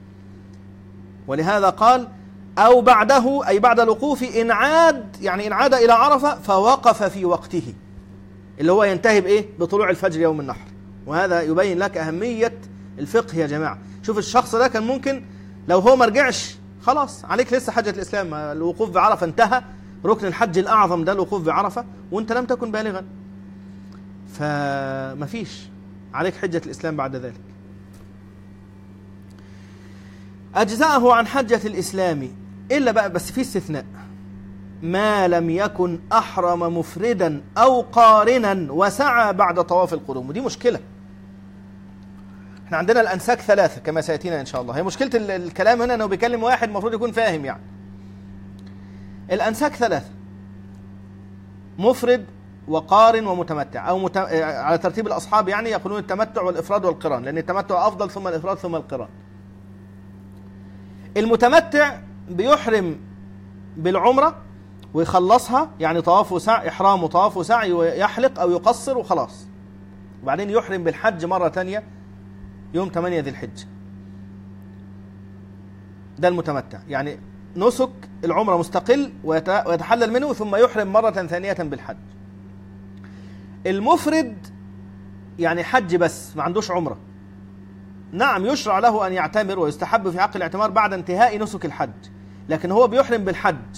ولهذا قال أو بعده أي بعد الوقوف إن عاد، يعني إن عاد إلى عرفة فوقف في وقته اللي هو ينتهي بإيه؟ بطلوع الفجر يوم النحر. وهذا يبين لك أهمية الفقه يا جماعة. شوف الشخص ده كان ممكن لو هو ما رجعش خلاص عليك لسه حجة الإسلام، الوقوف بعرفة انتهى، ركن الحج الأعظم ده الوقوف بعرفة، وانت لم تكن بالغا، فما فيش عليك حجة الإسلام بعد ذلك. أجزاءه عن حجة الإسلام إلا بقى بس في استثناء، ما لم يكن أحرم مفردا أو قارنا وسعى بعد طواف القدوم. ودي مشكلة. احنا عندنا الأنساك ثلاثة كما سيأتينا إن شاء الله. هي مشكلة الكلام هنا أنه بيكلم واحد المفروض يكون فاهم. يعني الأنساك ثلاثة: مفرد وقارن ومتمتع، أو مت... على ترتيب الأصحاب يعني يقولون التمتع والإفراد والقران، لأن التمتع أفضل ثم الإفراد ثم القران. المتمتع بيحرم بالعمرة ويخلصها، يعني طواف وسعي، إحرام وطواف وسعي، ويحلق أو يقصر وخلاص، وبعدين يحرم بالحج مرة تانية يوم ثمانية ذي الحجة. ده المتمتع، يعني نسك العمرة مستقل ويتحلل منه ثم يحرم مرة ثانية بالحج. المفرد يعني حج بس ما عندوش عمرة، نعم يشرع له أن يعتمر ويستحب في حق الاعتمار بعد انتهاء نسك الحج، لكن هو بيحرم بالحج،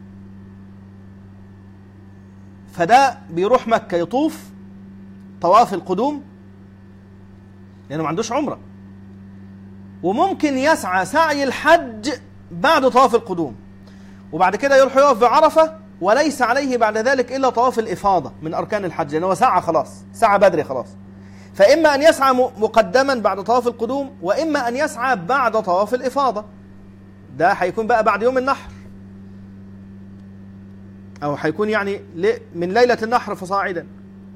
فده بيروح مكة يطوف طواف القدوم لأنه ما عندوش عمرة، وممكن يسعى سعي الحج بعد طواف القدوم، وبعد كده يروح يقف بعرفة وليس عليه بعد ذلك إلا طواف الإفاضة من أركان الحج، لأنه سعى خلاص، سعى بدري خلاص. فإما أن يسعى مقدما بعد طواف القدوم، وإما أن يسعى بعد طواف الإفاضة. ده هيكون بقى بعد يوم النحر، أو هيكون يعني من ليلة النحر فصاعدا.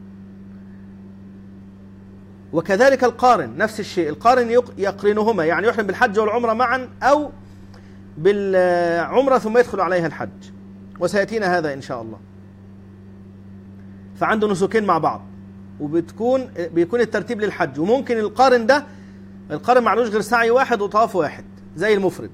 وكذلك القارن نفس الشيء، القارن يقرنهما، يعني يحرم بالحج والعمرة معا، أو بالعمرة ثم يدخل عليها الحج، وسيأتينا هذا إن شاء الله. فعنده نسكين مع بعض، وبتكون بيكون الترتيب للحج. وممكن القارن ده، القارن معلوش غير سعي واحد وطواف واحد زي المفرد،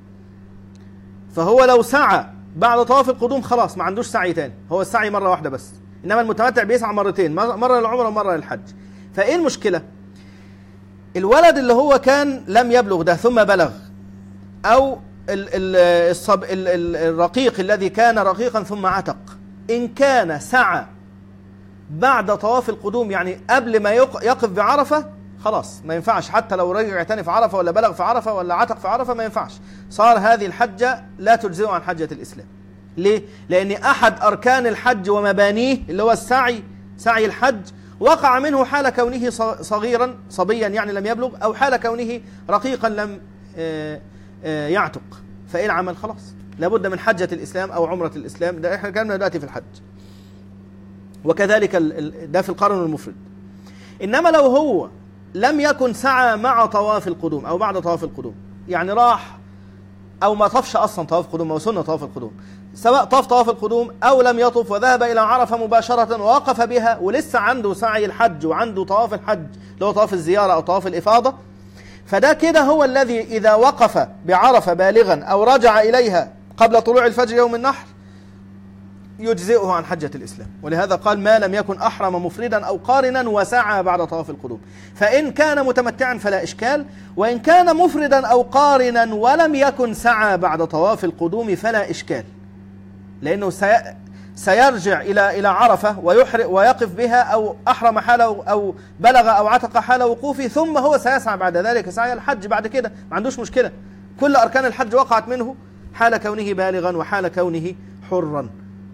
فهو لو سعى بعد طواف القدوم خلاص ما عندوش سعي تاني، هو السعي مرة واحدة بس. إنما المتمتع بيسعى مرتين، مرة للعمرة ومرة للحج. فإيه المشكلة؟ الولد اللي هو كان لم يبلغ ده ثم بلغ، أو الصب الرقيق الذي كان رقيقا ثم عتق، إن كان سعى بعد طواف القدوم يعني قبل ما يقف بعرفة خلاص ما ينفعش، حتى لو رجع تاني في عرفة ولا بلغ في عرفة ولا عتق في عرفة ما ينفعش، صار هذه الحجة لا تجزئه عن حجة الإسلام. ليه؟ لأن أحد أركان الحج ومبانيه اللي هو السعي، سعي الحج، وقع منه حال كونه صغيرا صبيا يعني لم يبلغ، أو حال كونه رقيقا لم يعتق. فإيه العمل؟ خلاص لابد من حجة الإسلام أو عمرة الإسلام. ده إحنا كنا دلوقتي في الحج. وكذلك ده في القارن والمفرد. إنما لو هو لم يكن سعى مع طواف القدوم أو بعد طواف القدوم، يعني راح أو ما طافش أصلا طواف القدوم أو سنة طواف القدوم، سواء طاف طواف القدوم أو لم يطف وذهب إلى عرفة مباشرة ووقف بها ولسه عنده سعي الحج وعنده طواف الحج اللي هو طواف الزيارة أو طواف الإفاضة، فده كده هو الذي إذا وقف بعرفة بالغا أو رجع إليها قبل طلوع الفجر يوم النحر يجزئه عن حجة الإسلام. ولهذا قال ما لم يكن أحرم مفردا أو قارنا وسعى بعد طواف القدوم. فإن كان متمتعا فلا إشكال، وإن كان مفردا أو قارنا ولم يكن سعى بعد طواف القدوم فلا إشكال، لأنه سي... سيرجع إلى إلى عرفة ويقف بها، أو أحرم حال أو بلغ أو عتق حال وقوفه، ثم هو سيسعى بعد ذلك سعي الحج بعد كده، ما عندوش مشكلة. كل أركان الحج وقعت منه حال كونه بالغا وحال كونه حرا.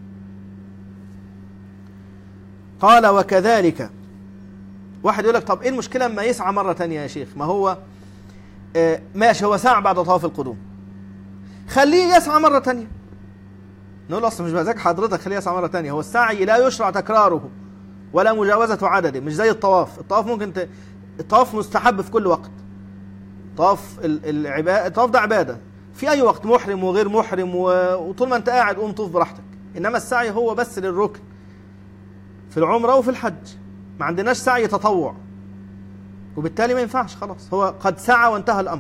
قال وكذلك. واحد يقول لك طب ايه المشكلة اما يسعى مرة تانية يا شيخ؟ ما هو آه ماشي، هو سعى بعد طواف القدوم، خليه يسعى مرة تانية. نقول اصلا مش مزاج حضرتك خليه يسعى مرة تانية، هو السعي لا يشرع تكراره ولا مجاوزة عدده، مش زي الطواف. الطواف ممكن ت... الطواف مستحب في كل وقت، طواف العبادة، الطواف ده عبادة في اي وقت، محرم وغير محرم، و... وطول ما انت قاعد قوم طوف براحتك. انما السعي هو بس للركن في العمرة وفي الحج، ما عندناش سعي تطوع، وبالتالي ما ينفعش، خلاص هو قد سعى وانتهى الأمر.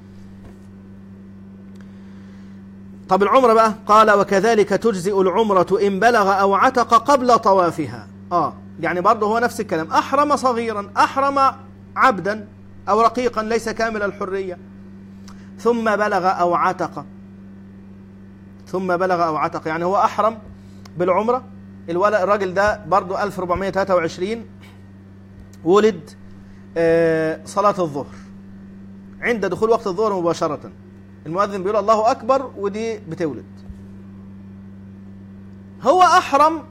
طب العمرة بقى، قال وكذلك تجزئ العمرة إن بلغ أو عتق قبل طوافها. آه يعني برضه هو نفس الكلام، أحرم صغيرا، أحرم عبدا أو رقيقا ليس كامل الحرية، ثم بلغ أو عتق، ثم بلغ أو عتق، يعني هو أحرم بالعمرة. الولد الراجل ده برضه ألف وأربعمائة وثلاثة وعشرين ولد صلاة الظهر عند دخول وقت الظهر مباشرة، المؤذن بيقول الله أكبر ودي بتولد. هو أحرم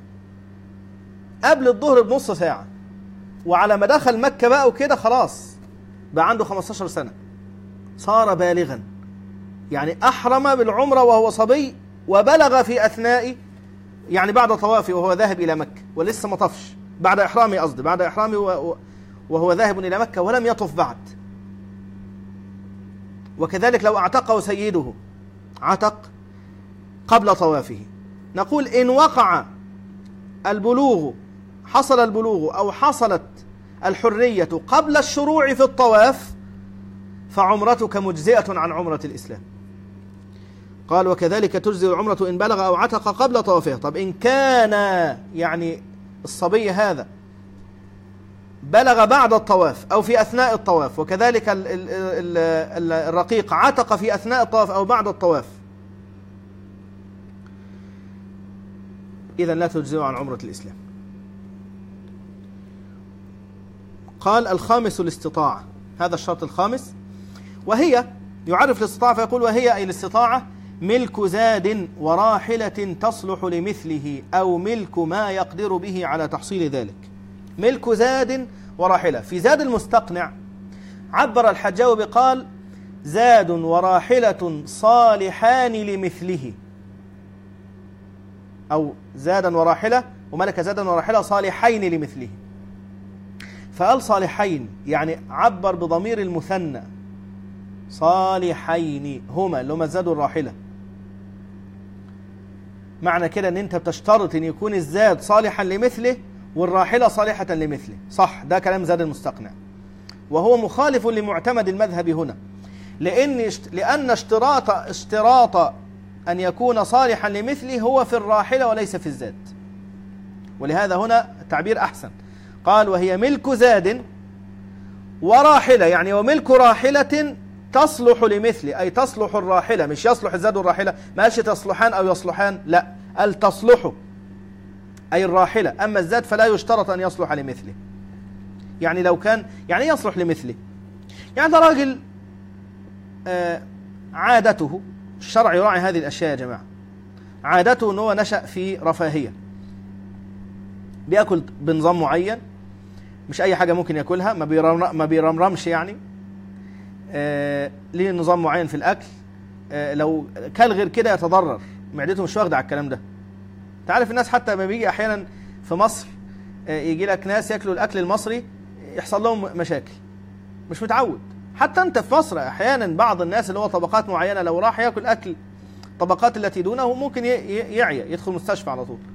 قبل الظهر بنص ساعة، وعلى ما دخل مكة بقى وكده خلاص بقى عنده خمستاشر سنة، صار بالغا، يعني أحرم بالعمرة وهو صبي، وبلغ في أثناء يعني بعد طوافه وهو ذاهب إلى مكة، ولسه ما طفش بعد إحرامه، قصدي بعد إحرامه وهو ذاهب إلى مكة ولم يطف بعد. وكذلك لو اعتقه سيده عتق قبل طوافه. نقول إن وقع البلوغ، حصل البلوغ أو حصلت الحرية قبل الشروع في الطواف، فعمرتك مجزئة عن عمرة الإسلام. قال وكذلك تجزئ العمرة إن بلغ أو عتق قبل طوافه. طب إن كان يعني الصبي هذا بلغ بعد الطواف أو في أثناء الطواف، وكذلك ال ال ال الرقيق عتق في أثناء الطواف أو بعد الطواف، إذن لا تجزئ عن عمرة الإسلام. قال الخامس الاستطاعة، هذا الشرط الخامس، وهي يعرف الاستطاعة فيقول وهي أي الاستطاعة ملك زاد وراحلة تصلح لمثله أو ملك ما يقدر به على تحصيل ذلك. ملك زاد وراحلة. في زاد المستقنع عبر الحجاوي قال زاد وراحلة صالحان لمثله، أو زادا وراحلة وملك زادا وراحلة صالحين لمثله. فقال صالحين يعني عبر بضمير المثنى، صالحين هما اللي هما الزاد والراحلة. معنى كده ان انت بتشترط ان يكون الزاد صالحا لمثله والراحلة صالحة لمثله. صح، ده كلام زاد المستقنع، وهو مخالف لمعتمد المذهب هنا، لأن لأن اشتراط اشتراط أن يكون صالحا لمثله هو في الراحلة وليس في الزاد، ولهذا هنا التعبير أحسن. قال وهي ملك زاد وراحلة، يعني وملك راحلة تصلح لمثله، أي تصلح الراحلة، مش يصلح الزاد والراحلة، ما قالش تصلحان أو يصلحان، لا، قال تصلح أي الراحلة. أما الزاد فلا يشترط أن يصلح لمثله. يعني لو كان يعني يصلح لمثله، يعني ده راجل آه عادته، الشرع يراعي هذه الأشياء يا جماعة، عادته أنه نشأ في رفاهية، بيأكل بنظام معين، مش أي حاجة ممكن يأكلها، ما بيرمرم ما بيرمرمش يعني، آه ليه نظام معين في الأكل، آه لو كل غير كده يتضرر، معدته مش واخدة على الكلام ده. تعرف الناس حتى ما بيجي أحيانا في مصر آه يجي لك ناس يأكلوا الأكل المصري يحصل لهم مشاكل، مش متعود. حتى أنت في مصر أحيانا بعض الناس اللي هو طبقات معينة لو راح يأكل أكل طبقات التي دونه ممكن يعيا، يدخل مستشفى على طول.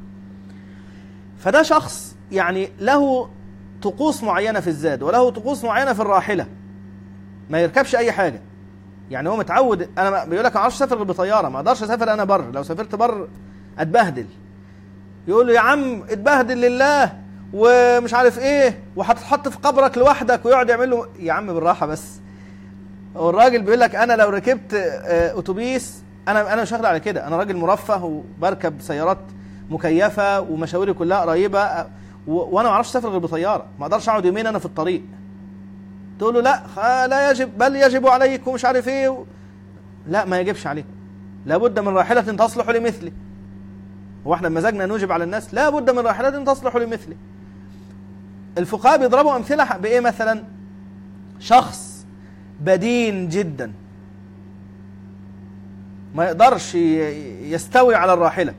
فده شخص يعني له طقوس معينة في الزاد وله طقوس معينة في الراحلة، ما يركبش أي حاجة، يعني هو متعود. أنا بيقول لك ما أعرفش أسافر غير بطيارة، ما أقدرش أسافر أنا بر، لو سافرت بر أتبهدل. يقول له يا عم اتبهدل لله ومش عارف إيه، وهتتحط في قبرك لوحدك، ويقعد يعمل له يا عم بالراحة بس. والراجل بيقول لك أنا لو ركبت أتوبيس أنا أنا مش هاخد على كده، أنا راجل مرفه وبركب سيارات مكيفة ومشاويري كلها قريبة، وأنا ما أعرفش أسافر غير بطيارة، ما أقدرش أقعد يومين أنا في الطريق. تقول له لا لا يجب، بل يجب عليك ومش عارف إيه و... لا، ما يجبش عليه، لابد من راحلة تصلح لمثله. هو احنا بمزاجنا نوجب على الناس؟ لا بد من راحلة تصلح لمثله. الفقهاء بيضربوا أمثلة بإيه مثلا؟ شخص بدين جدا ما يقدرش يستوي على الراحلة،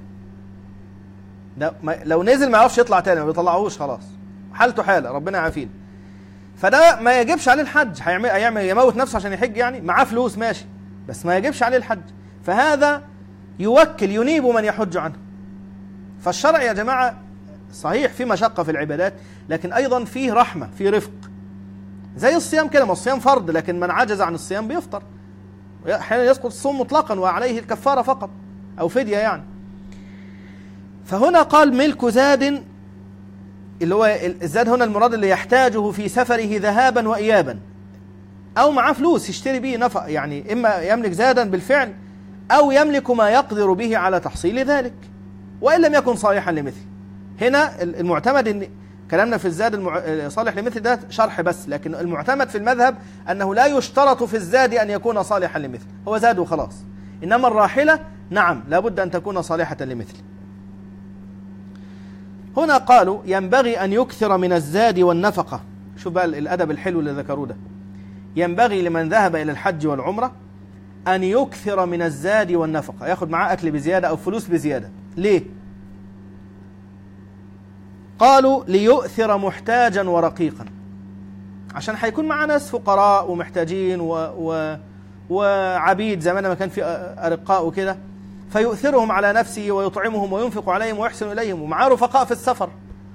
لو نزل ما يعرفش يطلع تاني، ما بيطلعوش، خلاص حالته حالة، ربنا يعافينا. فده ما يجبش عليه الحج، هيعمل هيعمل يموت نفسه عشان يحج؟ يعني معاه فلوس ماشي، بس ما يجبش عليه الحج. فهذا يوكل ينيب من يحج عنه. فالشرع يا جماعة صحيح في مشقة في العبادات، لكن أيضا فيه رحمة، فيه رفق، زي الصيام كده، ما الصيام فرض، لكن من عجز عن الصيام بيفطر، أحيانا يسقط الصوم مطلقا وعليه الكفارة فقط أو فدية يعني. فهنا قال ملك زاد، اللي هو الزاد هنا المراد اللي يحتاجه في سفره ذهابا وإيابا، أو معاه فلوس يشتري به نفق، يعني إما يملك زادا بالفعل أو يملك ما يقدر به على تحصيل ذلك، وإن لم يكن صالحا لمثل. هنا المعتمد إن كلامنا في الزاد المع... صالح لمثل ده شرح بس، لكن المعتمد في المذهب أنه لا يشترط في الزاد أن يكون صالحا لمثل، هو زاد وخلاص. إنما الراحلة نعم لابد أن تكون صالحة لمثل. هنا قالوا ينبغي أن يكثر من الزاد والنفقة. شوف بقى الأدب الحلو اللي ذكروه ده. ينبغي لمن ذهب إلى الحج والعمرة أن يكثر من الزاد والنفقة، ياخد معاه أكل بزيادة أو فلوس بزيادة. ليه؟ قالوا ليؤثر محتاجا ورقيقا، عشان هيكون معاه ناس فقراء ومحتاجين و... و... وعبيد زمان ما كان في أرقاء وكده، فيؤثرهم على نفسه ويطعمهم وينفق عليهم ويحسن إليهم، ومعاه رفقاء في السفر.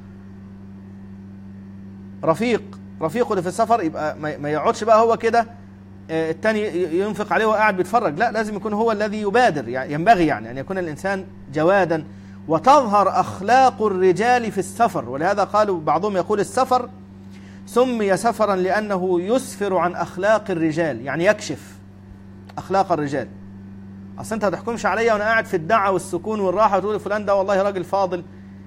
رفيق رفيقه اللي في السفر يبقى ما يقعدش بقى هو كده التاني ينفق عليه وقاعد بيتفرج، لا لازم يكون هو الذي يبادر. يعني ينبغي يعني أن يكون الإنسان جوادا، وتظهر أخلاق الرجال في السفر. ولهذا قالوا بعضهم يقول السفر سمي سفرا لأنه يسفر عن أخلاق الرجال، يعني يكشف أخلاق الرجال. أصل أنت ما تحكمش عليا وأنا قاعد في الدعة والسكون والراحة وتقول فلان ده والله راجل فاضل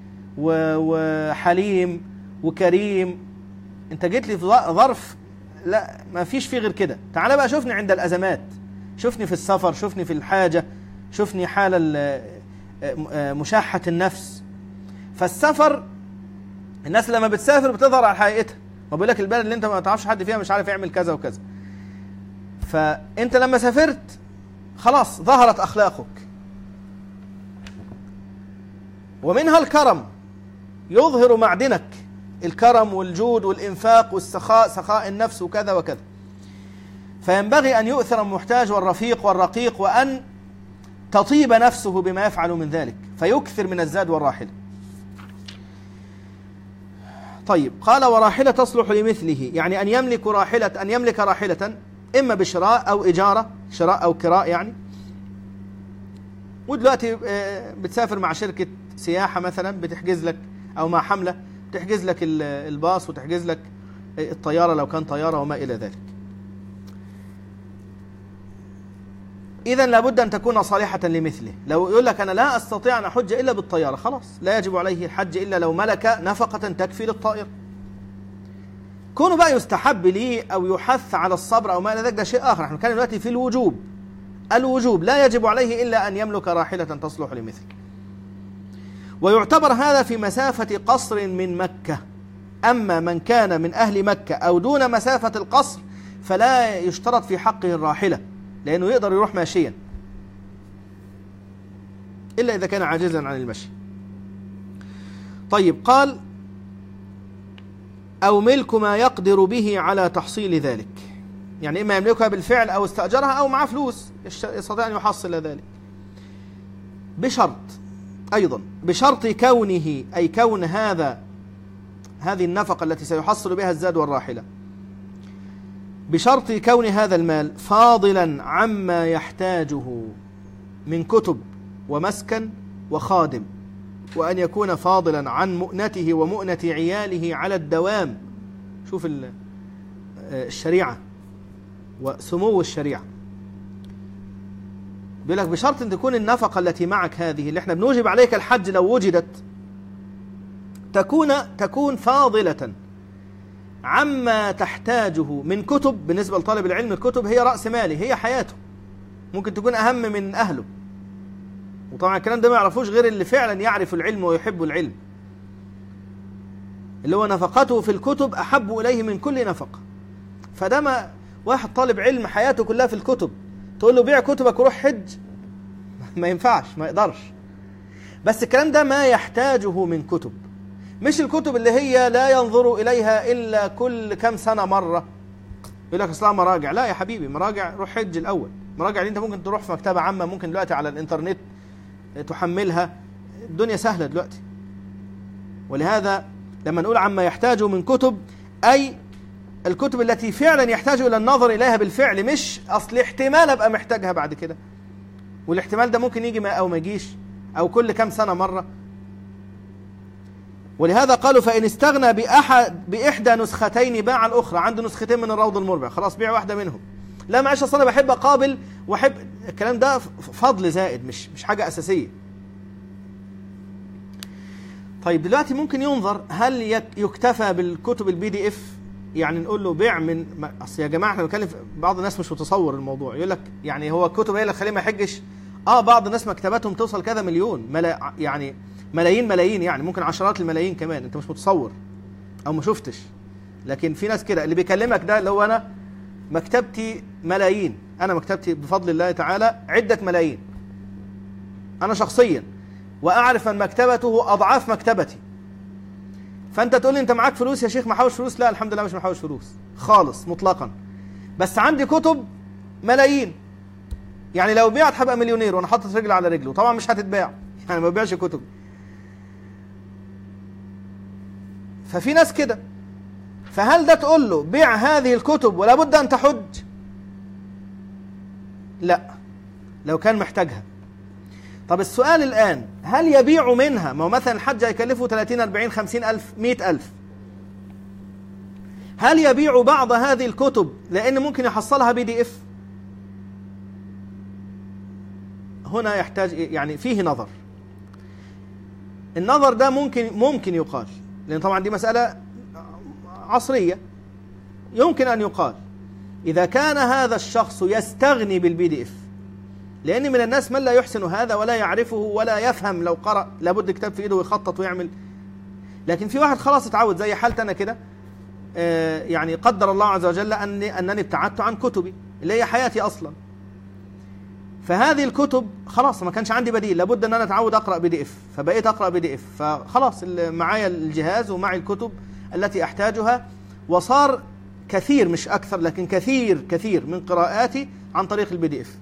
وحليم وكريم، أنت جيت لي في ظرف لا ما فيش فيه غير كده. تعال بقى شوفني عند الأزمات، شوفني في السفر، شوفني في الحاجة، شوفني حال مشاحة النفس. فالسفر الناس لما بتسافر بتظهر على حقيقتها، ما بيقول لك البلد اللي انت ما تعرفش حد فيها مش عارف يعمل كذا وكذا. فانت لما سافرت خلاص ظهرت أخلاقك. ومنها الكرم، يظهر معدنك، الكرم والجود والإنفاق والسخاء، سخاء النفس وكذا وكذا. فينبغي أن يؤثر المحتاج والرفيق والرقيق، وأن تطيب نفسه بما يفعل من ذلك، فيكثر من الزاد والراحلة. طيب قال وراحلة تصلح لمثله، يعني أن يملك راحلة أن يملك راحلة إما بشراء أو إجارة، شراء أو كراء يعني. ودلوقتي بتسافر مع شركة سياحة مثلا بتحجز لك، أو مع حملة تحجز لك الباص وتحجز لك الطيارة لو كان طيارة وما إلى ذلك. إذن لابد أن تكون صالحة لمثله. لو يقول لك أنا لا أستطيع أن أحج إلا بالطيارة، خلاص لا يجب عليه الحج إلا لو ملك نفقة تكفي للطائر. كونه بقى يستحب لي أو يحث على الصبر أو ما إلى ذلك ده شيء آخر. نحن كان دلوقتي في الوجوب. الوجوب لا يجب عليه إلا أن يملك راحلة تصلح لمثله. ويعتبر هذا في مسافة قصر من مكة. أما من كان من أهل مكة أو دون مسافة القصر فلا يشترط في حقه الراحلة، لأنه يقدر يروح ماشيا إلا إذا كان عاجزا عن المشي. طيب قال أو ملك ما يقدر به على تحصيل ذلك، يعني إما يملكها بالفعل أو استأجرها أو معه فلوس يستطيع أن يحصل ذلك، بشرط أيضا بشرط كونه أي كون هذا هذه النفقة التي سيحصل بها الزاد والراحلة، بشرط كون هذا المال فاضلا عما يحتاجه من كتب ومسكن وخادم، وأن يكون فاضلا عن مؤنته ومؤنة عياله على الدوام. شوف الشريعة وسمو الشريعة، بيقول لك بشرط أن تكون النفقة التي معك هذه اللي احنا بنوجب عليك الحج لو وجدت تكون تكون فاضلة عما تحتاجه من كتب. بالنسبة لطالب العلم الكتب هي رأس ماله، هي حياته، ممكن تكون أهم من أهله. وطبعا الكلام ده ما يعرفوش غير اللي فعلا يعرف العلم ويحب العلم، اللي هو نفقته في الكتب أحب إليه من كل نفقة. فده ما واحد طالب علم حياته كلها في الكتب تقول له بيع كتبك وروح حج، ما ينفعش، ما يقدرش. بس الكلام ده ما يحتاجه من كتب، مش الكتب اللي هي لا ينظر إليها إلا كل كم سنة مرة. يقول لك أصلها مراجع، لا يا حبيبي، مراجع روح حج الأول. مراجع دي أنت ممكن تروح في مكتبة عامة، ممكن دلوقتي على الإنترنت تحملها، الدنيا سهلة دلوقتي. ولهذا لما نقول عما يحتاجه من كتب أي الكتب التي فعلا يحتاج إلى النظر إليها بالفعل، مش أصل احتمال أبقى محتاجها بعد كده، والاحتمال ده ممكن يجي ما أو ما يجيش، أو كل كم سنة مرة. ولهذا قالوا فإن استغنى بأحد بإحدى نسختين باع الأخرى. عنده نسختين من الروض المربع، خلاص بيع واحدة منهم. لا معلش أصل أنا بحب أقابل وأحب، الكلام ده فضل زائد، مش مش حاجة أساسية. طيب دلوقتي ممكن ينظر هل يكتفى بالكتب البي دي اف؟ يعني نقول له بيع من اصل يا جماعه احنا بنتكلم، بعض الناس مش متصور الموضوع، يقول لك يعني هو الكتب هي اللي تخليه ما يحجش؟ اه بعض الناس مكتباتهم توصل كذا مليون، ملا يعني ملايين ملايين، يعني ممكن عشرات الملايين كمان، انت مش متصور او ما شفتش. لكن في ناس كده اللي بيكلمك ده اللي هو انا مكتبتي ملايين، انا مكتبتي بفضل الله تعالى عده ملايين انا شخصيا، واعرف ان مكتبته اضعاف مكتبتي. فانت تقول لي انت معاك فلوس يا شيخ محوش فلوس؟ لا الحمد لله مش محوش فلوس خالص مطلقا، بس عندي كتب ملايين. يعني لو بيعت هبقى مليونير وانا حاطط رجل على رجله، طبعا مش هتتباع، يعني ما ببيعش كتب. ففي ناس كده، فهل ده تقول له بيع هذه الكتب ولا بد ان تحج؟ لا، لو كان محتاجها. طب السؤال الآن، هل يبيع منها؟ ما هو مثلا الحج هيكلفه ثلاثين أربعين خمسين ألف مئة ألف، هل يبيع بعض هذه الكتب لأن ممكن يحصلها بي دي اف؟ هنا يحتاج يعني فيه نظر. النظر ده ممكن ممكن يقال، لأن طبعا دي مسألة عصرية، يمكن أن يقال إذا كان هذا الشخص يستغني بالبي دي اف، لأن من الناس من لا يحسن هذا ولا يعرفه ولا يفهم، لو قرأ لابد كتاب في إيده ويخطط ويعمل. لكن في واحد خلاص اتعود زي حالتي أنا كده، آه يعني قدر الله عز وجل أني أنني ابتعدت عن كتبي اللي هي حياتي أصلا، فهذه الكتب خلاص ما كانش عندي بديل، لابد أن أنا أتعود أقرأ بي دي اف، فبقيت أقرأ بي دي اف، فخلاص معايا الجهاز ومعي الكتب التي أحتاجها، وصار كثير مش أكثر لكن كثير كثير من قراءاتي عن طريق البي دي اف.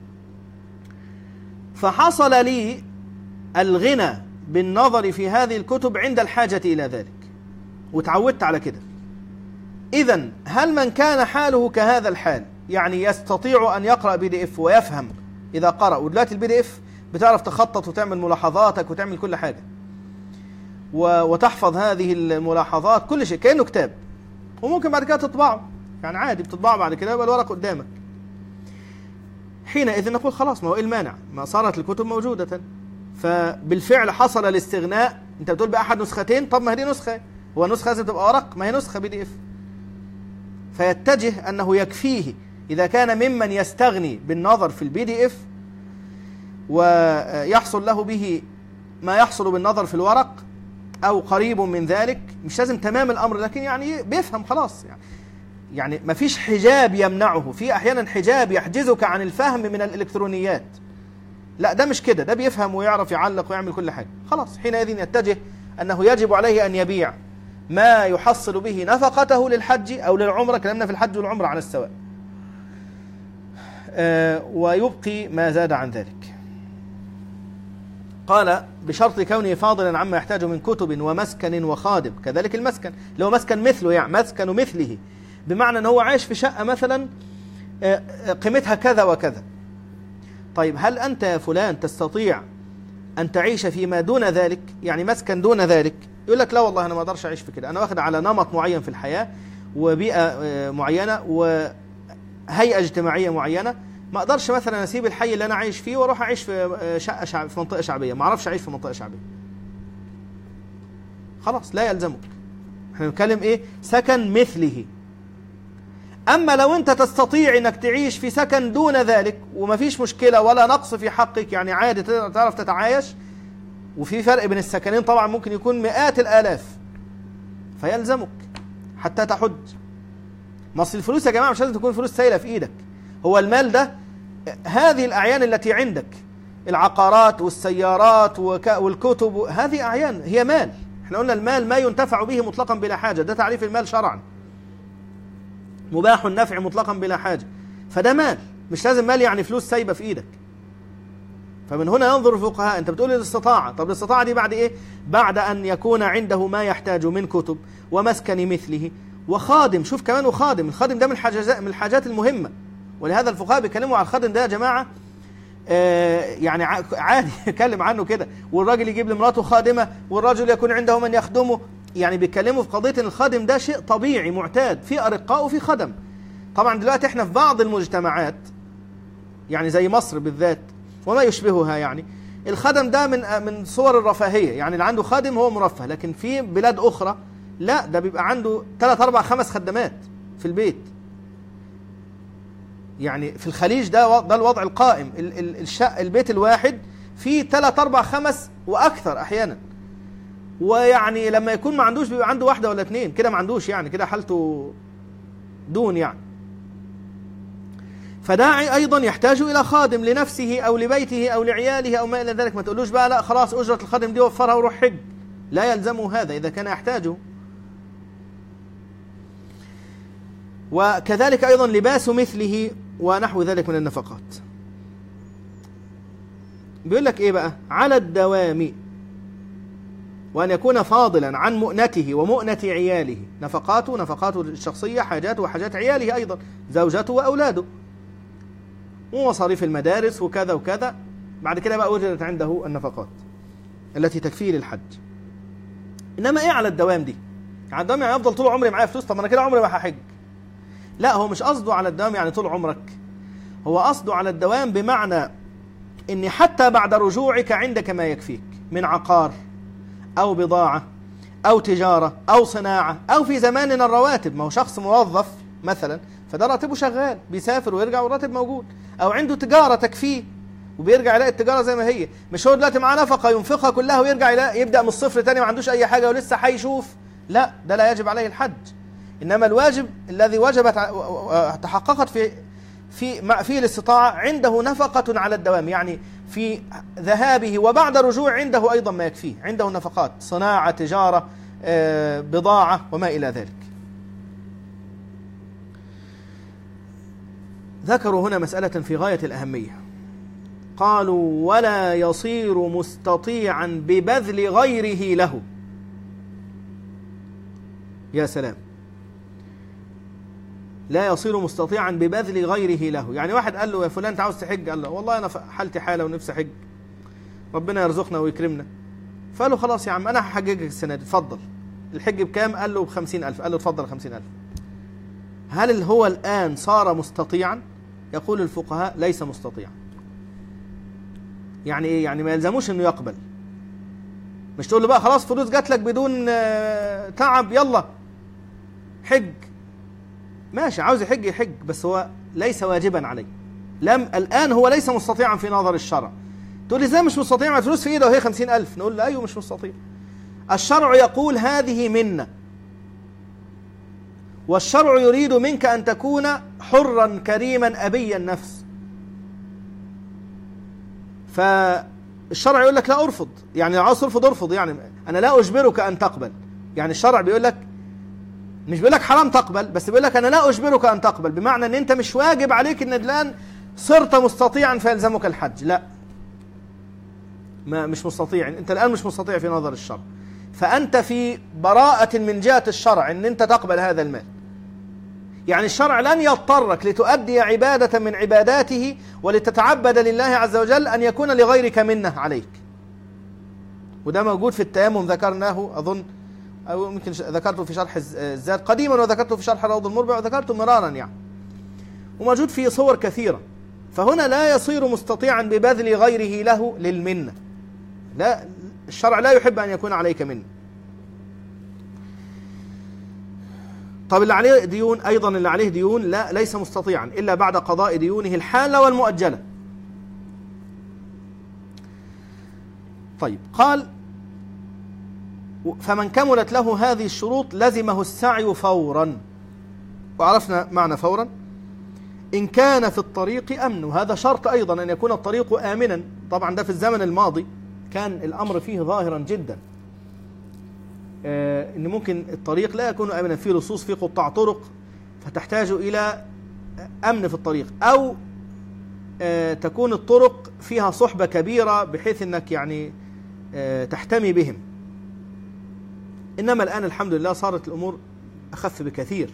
فحصل لي الغنى بالنظر في هذه الكتب عند الحاجة إلى ذلك، وتعودت على كده. إذن هل من كان حاله كهذا الحال، يعني يستطيع أن يقرأ بي دي اف ويفهم إذا قرأ، ودلوقتي البي دي اف بتعرف تخطط وتعمل ملاحظاتك وتعمل كل حاجة وتحفظ هذه الملاحظات كل شيء كأنه كتاب، وممكن بعد كده تطبعه، يعني عادي بتطبعه بعد كده يبقى الورق قدامك. حينئذ نقول خلاص، ما هو إيه المانع؟ ما صارت الكتب موجودة. فبالفعل حصل الاستغناء. انت بتقول بأحد نسختين، طب ما هي دي نسخة، هو نسخة لازم تبقى ورق؟ ما هي نسخة بي دي اف. فيتجه أنه يكفيه إذا كان ممن يستغني بالنظر في البي دي اف ويحصل له به ما يحصل بالنظر في الورق أو قريب من ذلك، مش لازم تمام الأمر لكن يعني بيفهم خلاص، يعني يعني ما فيش حجاب يمنعه. في أحيانا حجاب يحجزك عن الفهم من الإلكترونيات، لا ده مش كده، ده بيفهم ويعرف يعلق ويعمل كل حاجة خلاص. حينئذ يتجه أنه يجب عليه أن يبيع ما يحصل به نفقته للحج أو للعمرة، كلامنا في الحج والعمرة على السواء، آه ويبقي ما زاد عن ذلك. قال بشرط كونه فاضلا عما يحتاج من كتب ومسكن وخادم. كذلك المسكن لو مسكن مثله، يعني مسكن مثله، بمعنى أنه هو عايش في شقة مثلا قيمتها كذا وكذا. طيب هل أنت يا فلان تستطيع أن تعيش فيما دون ذلك، يعني مسكن دون ذلك؟ يقول لك لا والله أنا ما أقدرش أعيش في كده، أنا واخد على نمط معين في الحياة وبيئة معينة وهيئة اجتماعية معينة، ما أقدرش مثلا أسيب الحي اللي أنا عايش فيه وأروح أعيش في شقة شعب في منطقة شعبية، ما أعرفش أعيش في منطقة شعبية. خلاص لا يلزمك، احنا بنتكلم إيه؟ سكن مثله. أما لو أنت تستطيع أنك تعيش في سكن دون ذلك وما فيش مشكلة ولا نقص في حقك، يعني عادي تعرف تتعايش، وفي فرق بين السكنين طبعا ممكن يكون مئات الآلاف، فيلزمك حتى تحج. مصر الفلوس يا جماعة مش لازم تكون فلوس سايلة في إيدك، هو المال ده هذه الأعيان التي عندك، العقارات والسيارات والكتب، هذه أعيان هي مال. احنا قلنا المال ما ينتفع به مطلقا بلا حاجة، ده تعريف المال شرعا، مباح النفع مطلقا بلا حاجة، فده مال، مش لازم مال يعني فلوس سايبة في إيدك. فمن هنا ينظر الفقهاء، أنت بتقول الاستطاعة، طب الاستطاعة دي بعد إيه؟ بعد أن يكون عنده ما يحتاج من كتب ومسكن مثله وخادم. شوف كمان وخادم، الخادم ده من الحاجات من الحاجات المهمة، ولهذا الفقهاء بيتكلموا على الخادم ده يا جماعة آه يعني عادي يتكلم عنه كده، والراجل يجيب لمراته خادمة والرجل يكون عنده من يخدمه، يعني بيتكلموا في قضية ان الخادم ده شيء طبيعي معتاد، في أرقاء وفي خدم. طبعا دلوقتي احنا في بعض المجتمعات يعني زي مصر بالذات وما يشبهها، يعني الخدم ده من من صور الرفاهية، يعني اللي عنده خادم هو مرفه. لكن في بلاد أخرى لا، ده بيبقى عنده ثلاث أربع خمس خدامات في البيت. يعني في الخليج ده ده الوضع القائم، الشقة البيت الواحد فيه ثلاث أربع خمس وأكثر أحيانا. ويعني لما يكون ما عندوش بيبقى عنده واحدة ولا اثنين كده، ما عندوش يعني كده حالته دون يعني. فداعي أيضا يحتاج إلى خادم لنفسه أو لبيته أو لعياله أو ما إلى ذلك. ما تقولوش بقى لا خلاص أجرة الخادم دي وفرها وروح حج، لا يلزمه هذا إذا كان يحتاجه. وكذلك أيضا لباس مثله ونحو ذلك من النفقات. بيقول لك إيه بقى؟ على الدوام، وأن يكون فاضلا عن مؤنته ومؤنة عياله، نفقاته نفقاته الشخصية، حاجاته وحاجات عياله أيضا، زوجته وأولاده، ومصاريف المدارس وكذا وكذا. بعد كده بقى وجدت عنده النفقات التي تكفيه للحج. إنما إيه على الدوام دي؟ على الدوام يعني أفضل طول عمري معايا فلوس، طب أنا كده عمري ما هحج. لا، هو مش قصده على الدوام يعني طول عمرك، هو قصده على الدوام بمعنى إن حتى بعد رجوعك عندك ما يكفيك من عقار أو بضاعة أو تجارة أو صناعة، أو في زماننا الرواتب. ما هو شخص موظف مثلا فده راتبه شغال، بيسافر ويرجع والراتب موجود، أو عنده تجارة تكفيه وبيرجع يلاقي التجارة زي ما هي. مش هو دلوقتي معاه نفقة ينفقها كلها ويرجع يلاقي يبدأ من الصفر تاني ما عندوش أي حاجة ولسه هيشوف. لا، ده لا يجب عليه الحج. إنما الواجب الذي وجبت تحققت في في في الاستطاعة عنده نفقة على الدوام، يعني في ذهابه وبعد رجوع عنده أيضا ما يكفيه، عنده نفقات صناعة تجارة بضاعة وما إلى ذلك. ذكروا هنا مسألة في غاية الأهمية، قالوا ولا يصير مستطيعا ببذل غيره له. يا سلام، لا يصير مستطيعا ببذل غيره له. يعني واحد قال له يا فلان انت عاوز تحج؟ قال له والله انا حالتي حاله ونفسي حج، ربنا يرزقنا ويكرمنا. فقال له خلاص يا عم انا هحججك السنه دي، اتفضل. الحج بكام؟ قال له بخمسين ألف. قال له اتفضل خمسين ألف. هل هو الآن صار مستطيعا؟ يقول الفقهاء ليس مستطيعا. يعني ايه؟ يعني ما يلزموش انه يقبل. مش تقول له بقى خلاص فلوس جات لك بدون تعب يلا حج. ماشي، عاوز يحج يحج، بس هو ليس واجبا عليه. لم الآن هو ليس مستطيعا في نظر الشرع. تقول لي ازاي مش مستطيع؟ ما الفلوس في ايده وهي خمسين ألف. نقول له ايوه مش مستطيع. الشرع يقول هذه منة، والشرع يريد منك أن تكون حرا كريما أبي النفس. فالشرع يقول لك لا أرفض، يعني لو عاوز ترفض ارفض، يعني أنا لا أجبرك أن تقبل. يعني الشرع بيقول لك، مش بيقول لك حرام تقبل، بس بيقول لك أنا لا أجبرك أن تقبل، بمعنى أن أنت مش واجب عليك أن الآن صرت مستطيعا فيلزمك الحج. لا، ما مش مستطيع، أنت الآن مش مستطيع في نظر الشرع، فأنت في براءة من جهة الشرع أن أنت تقبل هذا المال. يعني الشرع لن يضطرك لتؤدي عبادة من عباداته ولتتعبد لله عز وجل أن يكون لغيرك منه عليك. وده موجود في التيمم، ذكرناه أظن أو يمكن ذكرته في شرح الزاد قديما، وذكرته في شرح روض المربع، وذكرته مرارا يعني، وموجود في صور كثيرة. فهنا لا يصير مستطيعا ببذل غيره له للمنة. لا، الشرع لا يحب أن يكون عليك منه. طب اللي عليه ديون أيضا، اللي عليه ديون لا ليس مستطيعا إلا بعد قضاء ديونه الحالة والمؤجلة. طيب، قال فمن كملت له هذه الشروط لزمه السعي فورا. وعرفنا معنى فورا، إن كان في الطريق أمن، وهذا شرط أيضا أن يكون الطريق آمنا. طبعا ده في الزمن الماضي كان الأمر فيه ظاهرا جدا، آه إن ممكن الطريق لا يكون آمنا، فيه لصوص، فيه قطاع طرق، فتحتاج إلى أمن في الطريق، أو آه تكون الطرق فيها صحبة كبيرة بحيث أنك يعني آه تحتمي بهم. إنما الآن الحمد لله صارت الأمور أخف بكثير.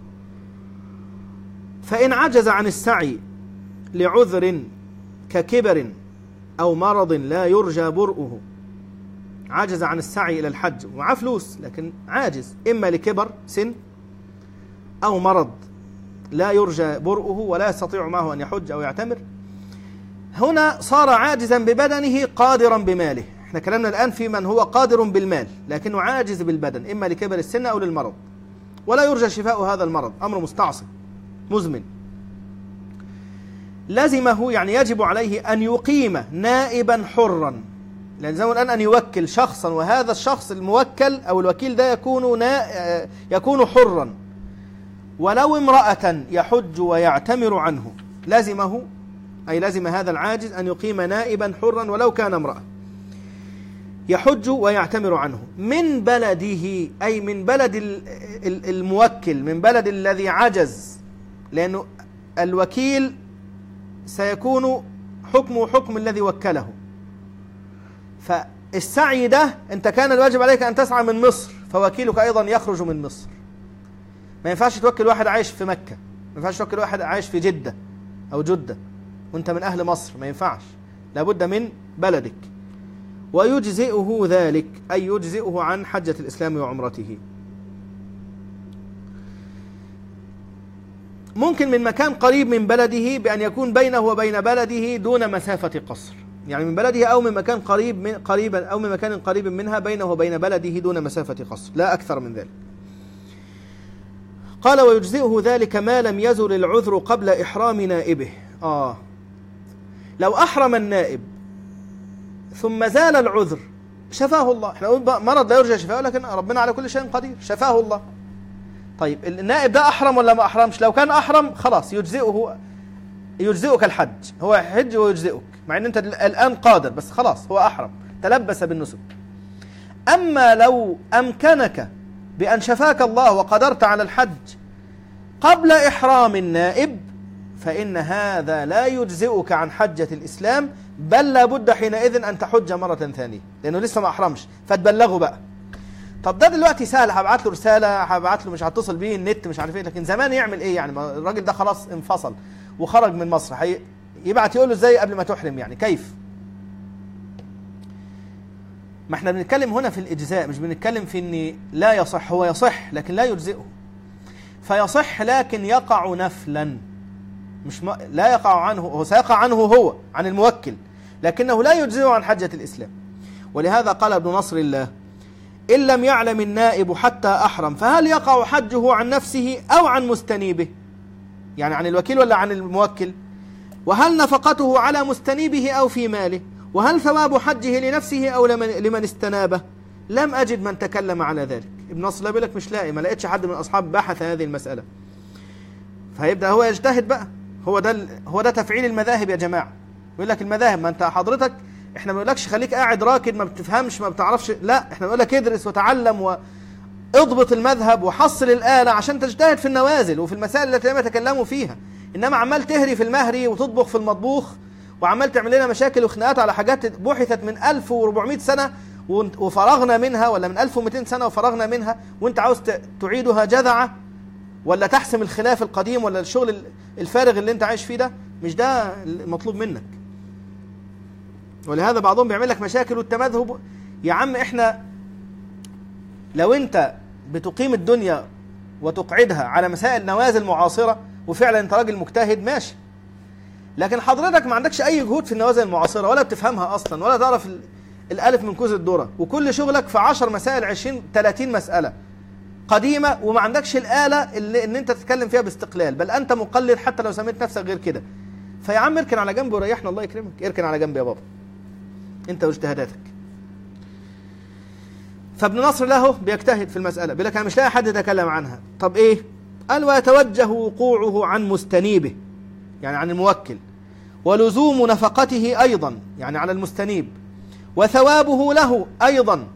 فإن عجز عن السعي لعذر ككبر أو مرض لا يرجى برؤه، عجز عن السعي إلى الحج ومعاه فلوس لكن عاجز، إما لكبر سن أو مرض لا يرجى برؤه ولا يستطيع معه أن يحج أو يعتمر، هنا صار عاجزا ببدنه قادرا بماله. احنا كلامنا الآن في من هو قادر بالمال لكنه عاجز بالبدن، إما لكبر السن أو للمرض، ولا يرجى شفاء هذا المرض، أمر مستعصم مزمن. لزمه يعني يجب عليه أن يقيم نائبا حرا، لأن زي ما الآن أن يوكل شخصا، وهذا الشخص الموكل أو الوكيل ده يكون نا... يكون حرا، ولو امرأة يحج ويعتمر عنه لزمه، أي لزم هذا العاجز أن يقيم نائبا حرا ولو كان امرأة يحج ويعتمر عنه من بلده، أي من بلد الموكل، من بلد الذي عجز، لأنه الوكيل سيكون حكمه حكم الذي وكله. فالسعي ده أنت كان الواجب عليك أن تسعى من مصر، فوكيلك أيضا يخرج من مصر. ما ينفعش توكل واحد عايش في مكة، ما ينفعش توكل واحد عايش في جدة أو جدة وأنت من أهل مصر، ما ينفعش، لابد من بلدك. ويجزئه ذلك، أي يجزئه عن حجة الإسلام وعمرته. ممكن من مكان قريب من بلده بأن يكون بينه وبين بلده دون مسافة قصر، يعني من بلده أو من مكان قريب من قريبا أو من مكان قريب منها بينه وبين بلده دون مسافة قصر، لا أكثر من ذلك. قال ويجزئه ذلك ما لم يزل العذر قبل إحرام نائبه. آه لو أحرم النائب ثم زال العذر شفاه الله. احنا نقول مرض لا يرجى شفاءه، لكن ربنا على كل شيء قدير، شفاه الله. طيب النائب ده أحرم ولا ما أحرمش؟ لو كان أحرم خلاص يجزئه، يجزئك الحج، هو يحج ويجزئك، مع أن أنت الآن قادر، بس خلاص هو أحرم تلبس بالنسك. أما لو أمكنك بأن شفاك الله وقدرت على الحج قبل إحرام النائب فإن هذا لا يجزئك عن حجة الإسلام، بل لابد حينئذ أن تحج مرة ثانية، لأنه لسه ما أحرمش، فتبلغه بقى. طب ده دلوقتي سهل، هبعت له رسالة، هبعت له، مش هتصل بيه النت، مش عارف ايه، لكن زمان يعمل ايه يعني؟ الراجل ده خلاص انفصل وخرج من مصر، هي يبعت يقول له ازاي قبل ما تحرم؟ يعني كيف؟ ما احنا بنتكلم هنا في الإجزاء، مش بنتكلم في ان لا يصح، هو يصح لكن لا يجزئه. فيصح لكن يقع نفلا، مش م... لا يقع عنه، هو سيقع عنه هو عن الموكل، لكنه لا يجزئه عن حجة الإسلام. ولهذا قال ابن نصر الله إن لم يعلم النائب حتى أحرم فهل يقع حجه عن نفسه أو عن مستنيبه؟ يعني عن الوكيل ولا عن الموكل؟ وهل نفقته على مستنيبه أو في ماله؟ وهل ثواب حجه لنفسه أو لمن, لمن استنابه؟ لم أجد من تكلم على ذلك. ابن نصر الله بيقول لك مش لاقي، ما لقيتش حد من الأصحاب بحث هذه المسألة. فيبدأ هو يجتهد بقى. هو ده هو ده تفعيل المذاهب يا جماعة. يقول لك المذاهب، ما أنت حضرتك احنا ما بنقولكش خليك قاعد راكد ما بتفهمش ما بتعرفش، لا، احنا بنقول لك ادرس وتعلم واضبط المذهب وحصل الآلة عشان تجتهد في النوازل وفي المسائل التي لم يتكلموا فيها. انما عمال تهري في المهري وتطبخ في المطبوخ وعمال تعمل لنا مشاكل وخناقات على حاجات بحثت من ألف وأربعمائة سنة وفرغنا منها، ولا من ألف ومئتين سنة وفرغنا منها، وانت عاوز تعيدها جذعة ولا تحسم الخلاف القديم ولا الشغل الفارغ اللي انت عايش فيه ده. مش ده المطلوب منك. ولهذا بعضهم بيعمل لك مشاكل والتمذهب. يا عم احنا لو انت بتقيم الدنيا وتقعدها على مسائل نوازل معاصرة وفعلا انت راجل مجتهد ماشي، لكن حضرتك ما عندكش اي جهود في النوازل المعاصرة ولا بتفهمها اصلا ولا تعرف الالف من كوز الذرة، وكل شغلك في عشر مسائل عشرين ثلاثين مسألة قديمة وما عندكش الآلة اللي ان انت تتكلم فيها باستقلال، بل انت مقلد حتى لو سميت نفسك غير كده. فيا عم اركن على جنب وريحنا، الله يكرمك، اركن على جنب يا بابا انت واجتهاداتك. فابن نصر له بيجتهد في المسألة، بيقول لك انا مش لاقي حد يتكلم عنها. طب ايه؟ قال ويتوجه وقوعه عن مستنيبه، يعني عن الموكل، ولزوم نفقته ايضا يعني على المستنيب، وثوابه له ايضا.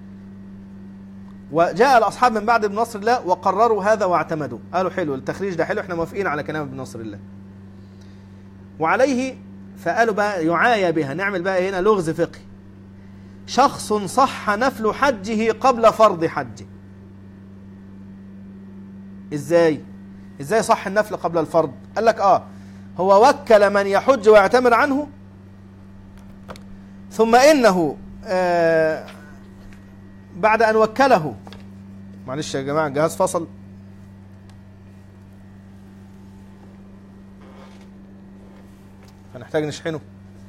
وجاء الاصحاب من بعد ابن نصر الله وقرروا هذا واعتمدوا، قالوا حلو التخريج ده حلو، احنا موافقين على كلام ابن نصر الله. وعليه فقالوا بقى يعايا بها، نعمل بقى هنا لغز فقهي. شخص صح نفل حجه قبل فرض حجه. ازاي؟ ازاي صح النفل قبل الفرض؟ قال لك اه هو وكل من يحج ويعتمر عنه، ثم انه آه بعد ان وكله، معلش يا جماعة الجهاز فصل، هنحتاج نشحنه.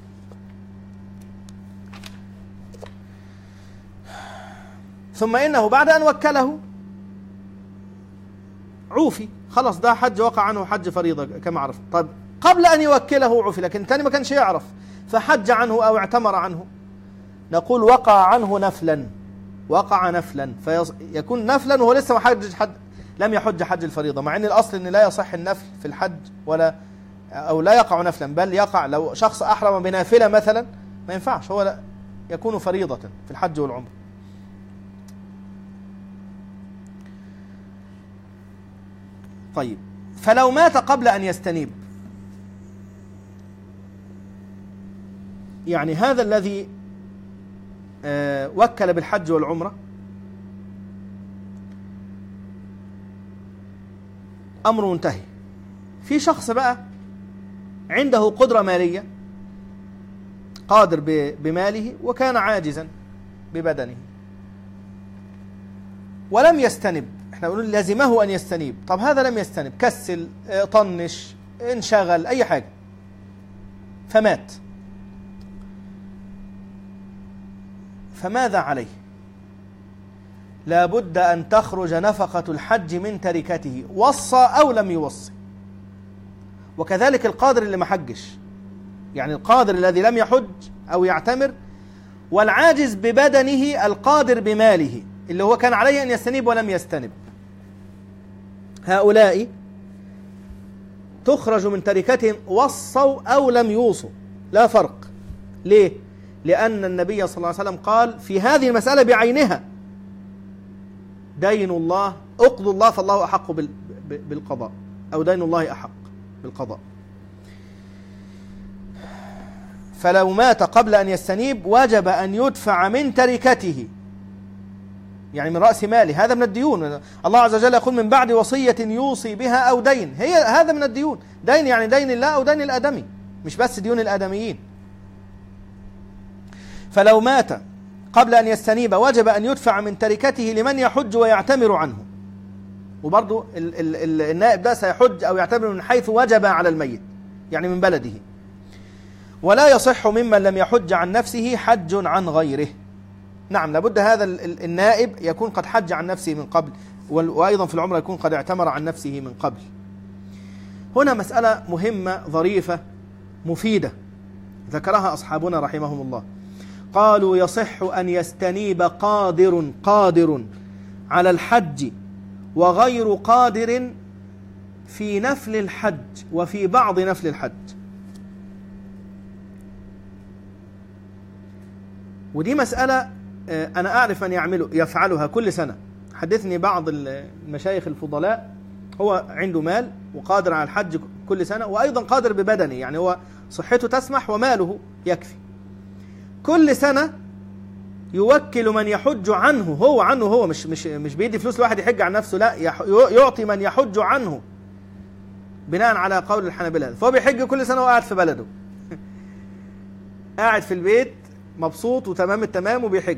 ثم إنه بعد أن وكله عوفي، خلاص ده حج وقع عنه حج فريضة كما عرف. طيب قبل أن يوكله عوفي، لكن الثاني ما كانش يعرف فحج عنه أو اعتمر عنه، نقول وقع عنه نفلا، وقع نفلا فيكون نفلا وهو لسه ما حجج حد، لم يحج حج الفريضة، مع أن الأصل أن لا يصح النفل في الحج ولا أو لا يقع نفلا، بل يقع لو شخص أحرم بنافلة مثلا ما ينفعش، هو لا يكون فريضة في الحج والعمر. طيب فلو مات قبل أن يستنيب، يعني هذا الذي آه وكل بالحج والعمرة أمر منتهي. في شخص بقى عنده قدرة مالية، قادر بماله وكان عاجزا ببدنه ولم يستنب، احنا بنقول لازمه أن يستنيب، طب هذا لم يستنب، كسل، طنش، انشغل، أي حاجة، فمات، فماذا عليه؟ لابد أن تخرج نفقة الحج من تركته، وصى أو لم يوصي. وكذلك القادر اللي ما حجش، يعني القادر الذي لم يحج أو يعتمر، والعاجز ببدنه القادر بماله اللي هو كان عليه أن يستنيب ولم يستنب، هؤلاء تخرج من تركتهم وصوا أو لم يوصوا، لا فرق. ليه؟ لأن النبي صلى الله عليه وسلم قال في هذه المسألة بعينها دين الله، اقضوا الله فالله أحق بالقضاء، أو دين الله أحق بالقضاء. فلو مات قبل أن يستنيب وجب أن يدفع من تركته، يعني من رأس ماله، هذا من الديون. الله عز وجل يقول من بعد وصية يوصي بها أو دين، هي هذا من الديون، دين يعني دين الله أو دين الآدمي، مش بس ديون الآدميين. فلو مات قبل أن يستنيب وجب أن يدفع من تركته لمن يحج ويعتمر عنه، وبرضو ال ال ال النائب ده سيحج أو يعتمر من حيث وجب على الميت، يعني من بلده. ولا يصح ممن لم يحج عن نفسه حج عن غيره. نعم، لابد هذا النائب يكون قد حج عن نفسه من قبل، وأيضا في العمرة يكون قد اعتمر عن نفسه من قبل. هنا مسألة مهمة ظريفة مفيدة ذكرها أصحابنا رحمهم الله، قالوا يصح أن يستنيب قادر قادر على الحج وغير قادر في نفل الحج وفي بعض نفل الحج. ودي مسألة أنا أعرف من يعمله يفعلها كل سنة. حدثني بعض المشايخ الفضلاء هو عنده مال وقادر على الحج كل سنة، وأيضا قادر ببدنه، يعني هو صحته تسمح وماله يكفي. كل سنة يوكل من يحج عنه، هو عنه هو مش مش مش بيدي فلوس لواحد يحج عن نفسه، لا، يعطي من يحج عنه بناء على قول الحنابلة. فهو بيحج كل سنة وقاعد في بلده قاعد في البيت مبسوط وتمام التمام وبيحج.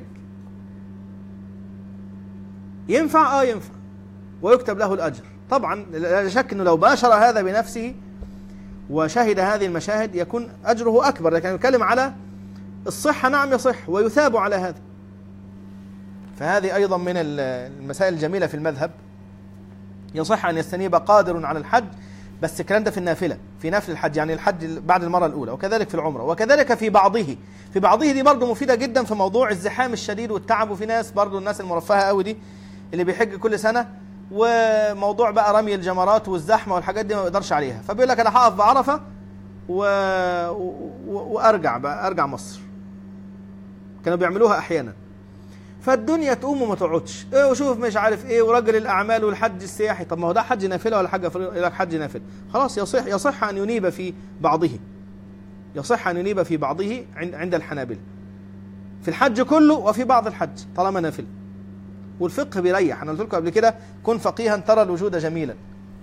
ينفع؟ اه ينفع، ويكتب له الأجر طبعا، لا شك انه لو باشر هذا بنفسه وشهد هذه المشاهد يكون أجره أكبر، لكن نتكلم على الصحة. نعم يصح ويثاب على هذا. فهذه أيضا من المسائل الجميلة في المذهب، يصح أن يستنيب قادر على الحج، بس الكلام ده في النافلة، في نفل الحج، يعني الحج بعد المرة الأولى، وكذلك في العمرة، وكذلك في بعضه. في بعضه دي برضو مفيدة جدا في موضوع الزحام الشديد والتعب، وفي ناس برضو الناس المرفهة قوي دي اللي بيحج كل سنة، وموضوع بقى رمي الجمرات والزحمة والحاجات دي ما بيقدرش عليها، فبيقول لك أنا هقف بعرفة و... و... وأرجع بقى أرجع مصر. كانوا بيعملوها أحيانا، فالدنيا تقوم وما تقعدش، ايه وشوف مش عارف ايه، ورجل الأعمال والحج السياحي. طب ما هو ده حج نافلة ولا حاجة فريضة؟ يقول لك حج نافلة، خلاص يصح يصح أن ينيب في بعضه، يصح أن ينيب في بعضه عند الحنابلة، في الحج كله وفي بعض الحج طالما نافلة. والفقه بيريح، أنا قلت لكم قبل كده كن فقيها ترى الوجود جميلا.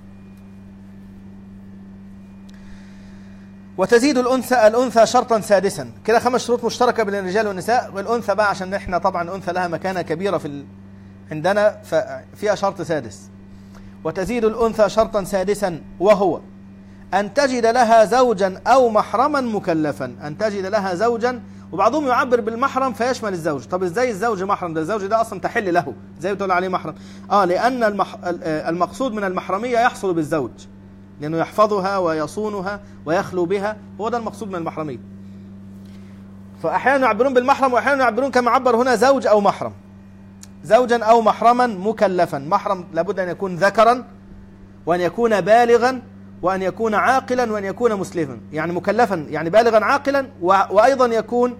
وتزيد الأنثى الأنثى شرطا سادسا، كده خمس شروط مشتركة بين الرجال والنساء، والأنثى بقى عشان احنا طبعا الأنثى لها مكانة كبيرة في ال... عندنا، ففيها شرط سادس. وتزيد الأنثى شرطا سادسا، وهو أن تجد لها زوجا أو محرما مكلفا، أن تجد لها زوجا وبعضهم يعبر بالمحرم فيشمل الزوج. طب ازاي الزوج محرم؟ ده الزوج ده اصلا تحل له، ازاي بتقول عليه محرم؟ اه لان المح... المقصود من المحرميه يحصل بالزوج، لانه يحفظها ويصونها ويخلو بها، هو ده المقصود من المحرميه. فاحيانا يعبرون بالمحرم واحيانا يعبرون كما عبر هنا زوج او محرم، زوجا او محرما مكلفا. محرم لابد ان يكون ذكرا وان يكون بالغا وأن يكون عاقلا وأن يكون مسلما، يعني مكلفا يعني بالغا عاقلا وأيضا يكون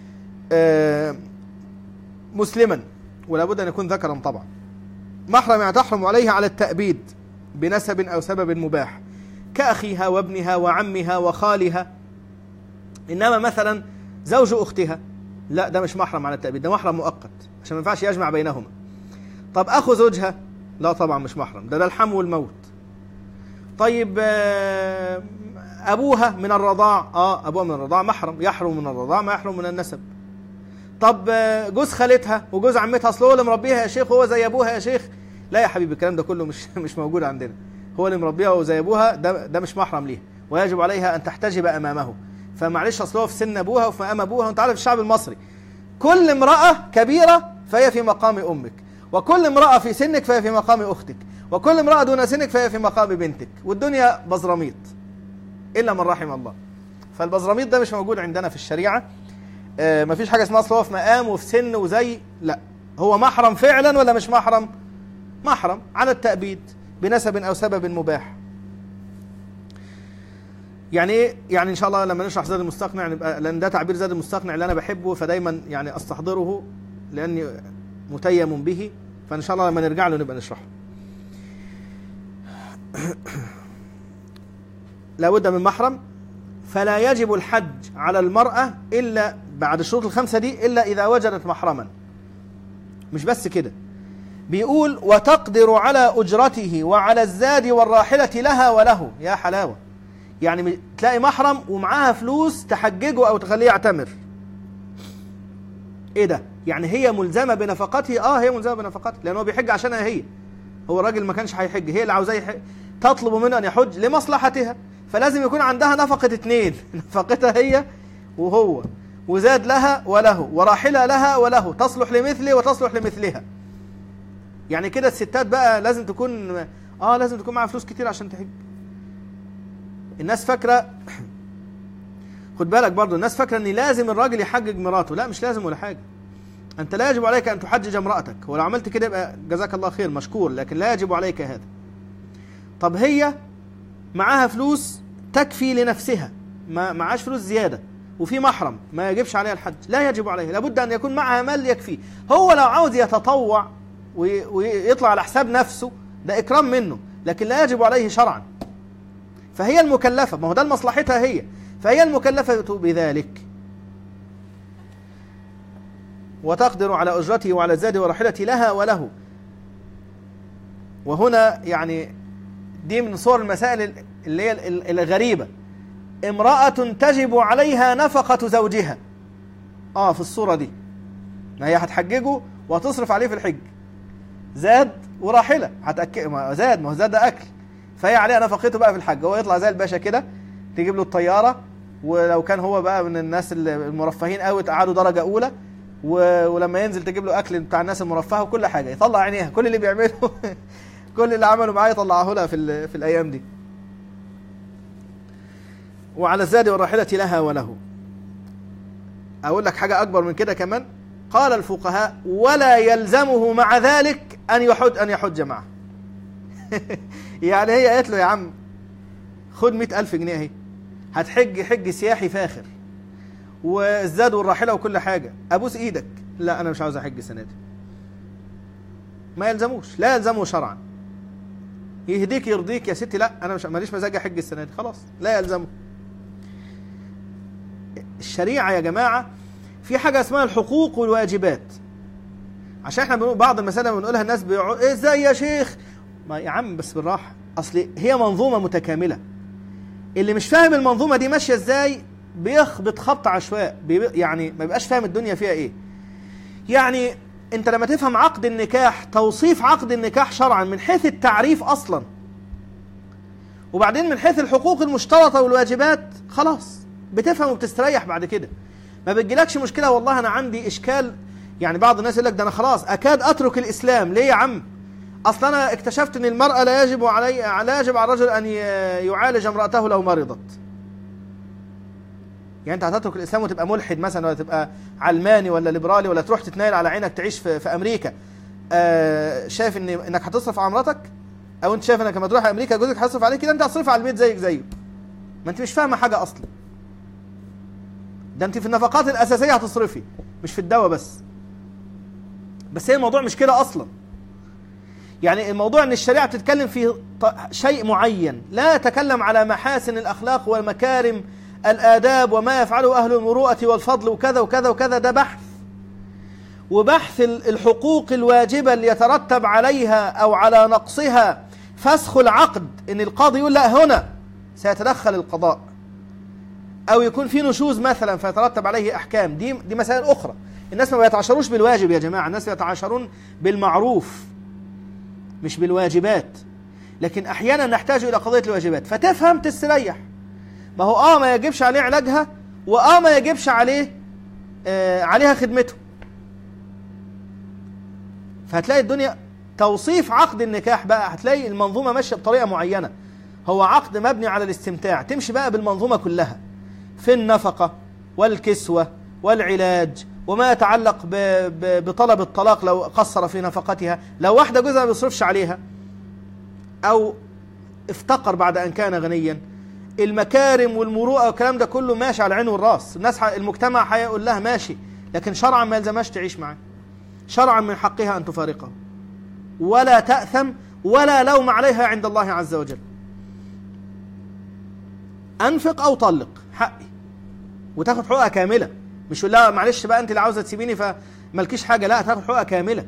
مسلما، ولا بد أن يكون ذكرا طبعا. محرم يعني تحرم عليه على التأبيد بنسب أو سبب مباح، كأخيها وابنها وعمها وخالها. إنما مثلا زوج أختها لا، ده مش محرم على التأبيد، ده محرم مؤقت عشان ما ينفعش يجمع بينهما. طب أخو زوجها لا طبعا مش محرم، ده ده الحم والموت. طيب أبوها من الرضاع، آه أبوها من الرضاع محرم، يحرم من الرضاع ما يحرم من النسب. طب جوز خالتها وجوز عمتها، أصل هو اللي مربيها يا شيخ وهو زي أبوها يا شيخ. لا يا حبيبي، الكلام ده كله مش مش موجود عندنا. هو اللي مربيها وزي أبوها، ده ده مش محرم ليها، ويجب عليها أن تحتجب أمامه. فمعلش أصل هو في سن أبوها وفي مقام أبوها، وأنت عارف الشعب المصري كل امرأة كبيرة فهي في مقام أمك، وكل امرأة في سنك فهي في مقام أختك، وكل امرأة دون سنك فهي في مقام بنتك، والدنيا بزراميط إلا من رحم الله. فالبزراميط ده مش موجود عندنا في الشريعة. آه مفيش حاجة اسمها أصل هو في مقام وفي سن وزي، لا، هو محرم فعلا ولا مش محرم؟ محرم على التأبيد بنسب أو سبب مباح. يعني ايه؟ يعني ان شاء الله لما نشرح زاد المستقنع نبقى، لان ده تعبير زاد المستقنع اللي انا بحبه، فدايما يعني استحضره لاني متيم به، فان شاء الله لما نرجع له نبقى نشرحه. لا بد من محرم. فلا يجب الحج على المرأة إلا بعد الشروط الخمسة دي إلا إذا وجدت محرما. مش بس كده، بيقول وتقدر على أجرته وعلى الزاد والراحلة لها وله. يا حلاوة، يعني تلاقي محرم ومعاها فلوس تحججه أو تخليه يعتمر. إيه ده؟ يعني هي ملزمة بنفقته؟ آه هي ملزمة بنفقته، لأنه بيحج عشانها هي. هو الراجل ما كانش هيحج، هي اللي عاوزاه يحج، تطلب منه أن يحج لمصلحتها، فلازم يكون عندها نفقة اتنين، نفقتها هي وهو، وزاد لها وله، وراحلة لها وله، تصلح لمثله وتصلح لمثلها. يعني كده الستات بقى لازم تكون آه لازم تكون معها فلوس كتير عشان تحج. الناس فاكرة، خد بالك برضو، الناس فاكرة ان لازم الراجل يحجج مراته. لا، مش لازم ولا حاجة. انت لا يجب عليك ان تحجج امرأتك، ولو عملت كده يبقى جزاك الله خير مشكور، لكن لا يجب عليك هذا. طب هي معاها فلوس تكفي لنفسها، ما معاش فلوس زيادة، وفي محرم ما يجبش عليها الحج، لا يجب عليها، لابد ان يكون معها مال يكفي. هو لو عاوز يتطوع ويطلع على حساب نفسه ده اكرام منه، لكن لا يجب عليه شرعا. فهي المكلفة، ما هو ده لمصلحتها هي، فهي المكلفة بذلك. وتقدر على أجرته وعلى الزاد والراحلة لها وله. وهنا يعني دي من صور المسائل اللي هي الغريبة. امرأة تجب عليها نفقة زوجها، آه في الصورة دي ما هي هتحججه وتصرف عليه في الحج، زاد وراحلة، هتأكد ما زاد، ما هو زاد ده أكل، فهي عليها نفقته بقى في الحج. هو يطلع زي الباشا كده، تجيب له الطيارة، ولو كان هو بقى من الناس المرفهين قوي تقعدوا درجة أولى، ولما ينزل تجيب له أكل بتاع الناس المرفهة وكل حاجة، يطلع عينيها. كل اللي بيعمله كل اللي عمله معاه يطلعه لها في في الأيام دي. وعلى الزاد والراحلة لها وله. أقول لك حاجة أكبر من كده كمان، قال الفقهاء ولا يلزمه مع ذلك أن يحج أن يحج معه. يعني هي قالت له يا عم خد مئة ألف جنيه اهي، هتحج حج سياحي فاخر والزاد والراحلة وكل حاجة، أبوس إيدك. لا أنا مش عاوز أحج السنة دي. ما يلزموش، لا يلزمه شرعا. يهديك يرضيك يا ستي، لا أنا مش ماليش مزاج أحج السنة دي، خلاص لا يلزمه. الشريعة يا جماعة في حاجة اسمها الحقوق والواجبات. عشان احنا بنقول بعض المسائل بنقولها الناس بيقعد إيه ازاي يا شيخ، ما يا عم بس بالراحة، أصل هي منظومة متكاملة. اللي مش فاهم المنظومة دي ماشية ازاي بيخبط خبط عشواء، يعني ما بيبقاش فاهم الدنيا فيها ايه. يعني انت لما تفهم عقد النكاح، توصيف عقد النكاح شرعا من حيث التعريف اصلا، وبعدين من حيث الحقوق المشترطة والواجبات، خلاص بتفهم وبتستريح بعد كده. ما بتجيلكش مشكلة والله أنا عندي إشكال، يعني بعض الناس يقول لك ده أنا خلاص أكاد أترك الإسلام. ليه يا عم؟ أصلا أنا اكتشفت أن المرأة لا يجب علي لا يجب على الرجل أن يعالج امرأته لو مرضت. يعني أنت هتترك الإسلام وتبقى ملحد مثلا، ولا تبقى علماني ولا ليبرالي، ولا تروح تتنايل على عينك تعيش في, في أمريكا، آه شايف إن إنك هتصرف على مراتك؟ أو أنت شايف إنك لما تروح أمريكا جوزك هيصرف عليك؟ كده أنت هتصرف على البيت زيك زيه. ما أنت مش فاهمة حاجة أصلا. ده أنت في النفقات الأساسية هتصرفي، مش في الدواء بس. بس هي الموضوع مش كده أصلا. يعني الموضوع ان الشريعة بتتكلم في شيء معين، لا تتكلم على محاسن الأخلاق ومكارم الآداب وما يفعله أهل المروءة والفضل وكذا وكذا وكذا. ده بحث، وبحث الحقوق الواجبة اللي يترتب عليها أو على نقصها فسخ العقد، ان القاضي يقول لا هنا سيتدخل القضاء، أو يكون في نشوز مثلا فيترتب عليه أحكام. دي دي مسائل أخرى. الناس ما بيتعاشروش بالواجب يا جماعة، الناس يتعاشرون بالمعروف مش بالواجبات. لكن احيانا نحتاج الى قضيه الواجبات فتفهم تستريح. ما هو اه ما يجبش عليه علاجها، واه ما يجبش عليه آه عليها خدمته. فهتلاقي الدنيا توصيف عقد النكاح بقى، هتلاقي المنظومه ماشيه بطريقه معينه. هو عقد مبني على الاستمتاع، تمشي بقى بالمنظومه كلها في النفقه والكسوه والعلاج وما يتعلق بطلب الطلاق لو قصر في نفقتها، لو واحدة جوزها ما بيصرفش عليها أو افتقر بعد أن كان غنيا. المكارم والمروءة والكلام ده كله ماشي على العين والراس. الناس المجتمع هيقول لها ماشي، لكن شرعا ما يلزمهاش تعيش معاه. شرعا من حقها أن تفارقه ولا تأثم ولا لوم عليها عند الله عز وجل. أنفق أو طلق حقي، وتاخد حقوقها كاملة. مش يقول لها معلش بقى انت اللي عاوزه تسيبيني فمالكيش حاجه، لا تاخد حقوقها كامله.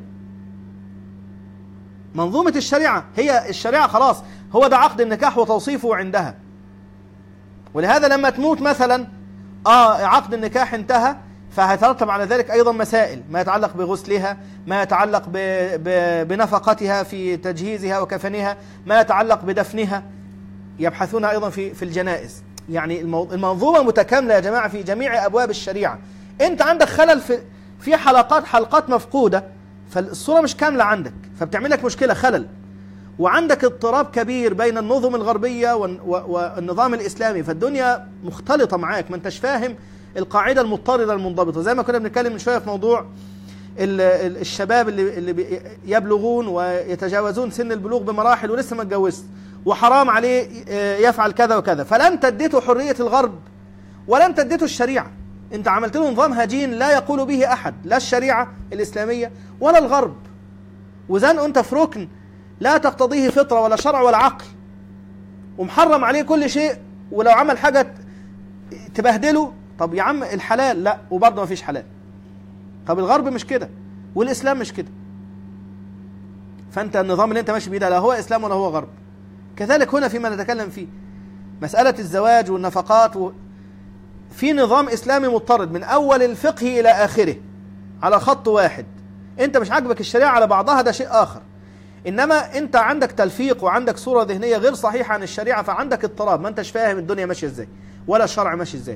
منظومه الشريعه هي الشريعه خلاص، هو ده عقد النكاح وتوصيفه عندها. ولهذا لما تموت مثلا اه عقد النكاح انتهى، فهيترتب على ذلك ايضا مسائل ما يتعلق بغسلها، ما يتعلق ب... ب... بنفقتها في تجهيزها وكفنها، ما يتعلق بدفنها. يبحثون ايضا في في الجنائز. يعني المنظومة متكاملة يا جماعة في جميع أبواب الشريعة. أنت عندك خلل في في حلقات حلقات مفقودة، فالصورة مش كاملة عندك، فبتعمل لك مشكلة خلل. وعندك اضطراب كبير بين النظم الغربية والنظام الإسلامي، فالدنيا مختلطة معاك، ما انتش فاهم القاعدة المضطردة المنضبطة. زي ما كنا بنتكلم من شوية في موضوع الشباب اللي اللي يبلغون ويتجاوزون سن البلوغ بمراحل ولسه ما اتجوزش، وحرام عليه يفعل كذا وكذا. فلا انت اديته حرية الغرب ولا انت اديته الشريعة، انت عملت له نظام هجين لا يقول به احد، لا الشريعة الإسلامية ولا الغرب، وزنقه انت في ركن لا تقتضيه فطرة ولا شرع ولا عقل، ومحرم عليه كل شيء، ولو عمل حاجة تبهدله. طب يا عم الحلال لا، وبرضه ما فيش حلال. طب الغرب مش كده والإسلام مش كده، فانت النظام اللي انت ماشي بيه ده لا هو إسلام ولا هو غرب. كذلك هنا فيما نتكلم فيه مسألة الزواج والنفقات و... في نظام إسلامي مضطرد من أول الفقه إلى آخره على خط واحد. أنت مش عاجبك الشريعة على بعضها، ده شيء آخر. إنما أنت عندك تلفيق وعندك صورة ذهنية غير صحيحة عن الشريعة، فعندك اضطراب، ما أنتش فاهم الدنيا ماشية إزاي ولا الشرع ماشي إزاي.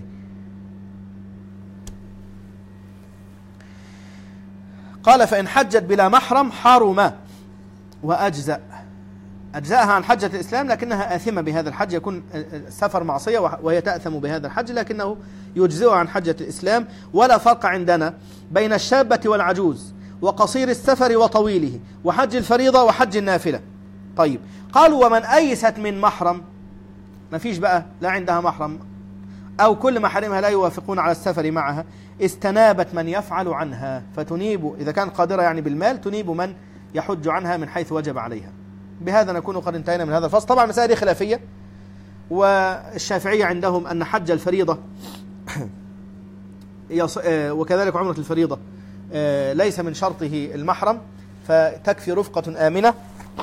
قال فإن حجت بلا محرم حرم وأجزأ. أجزاءها عن حجة الإسلام لكنها آثمة بهذا الحج، يكون السفر معصية وهي تأثم بهذا الحج، لكنه يجزئها عن حجة الإسلام. ولا فرق عندنا بين الشابة والعجوز وقصير السفر وطويله وحج الفريضة وحج النافلة. طيب قالوا ومن أيست من محرم، ما فيش بقى لا عندها محرم أو كل محارمها لا يوافقون على السفر معها، استنابت من يفعل عنها، فتنيب إذا كان قادرة يعني بالمال تنيب من يحج عنها من حيث وجب عليها. بهذا نكون قد انتهينا من هذا الفصل. طبعا المسائل دي خلافية، والشافعية عندهم أن حج الفريضة وكذلك عمرة الفريضة ليس من شرطه المحرم، فتكفي رفقة آمنة.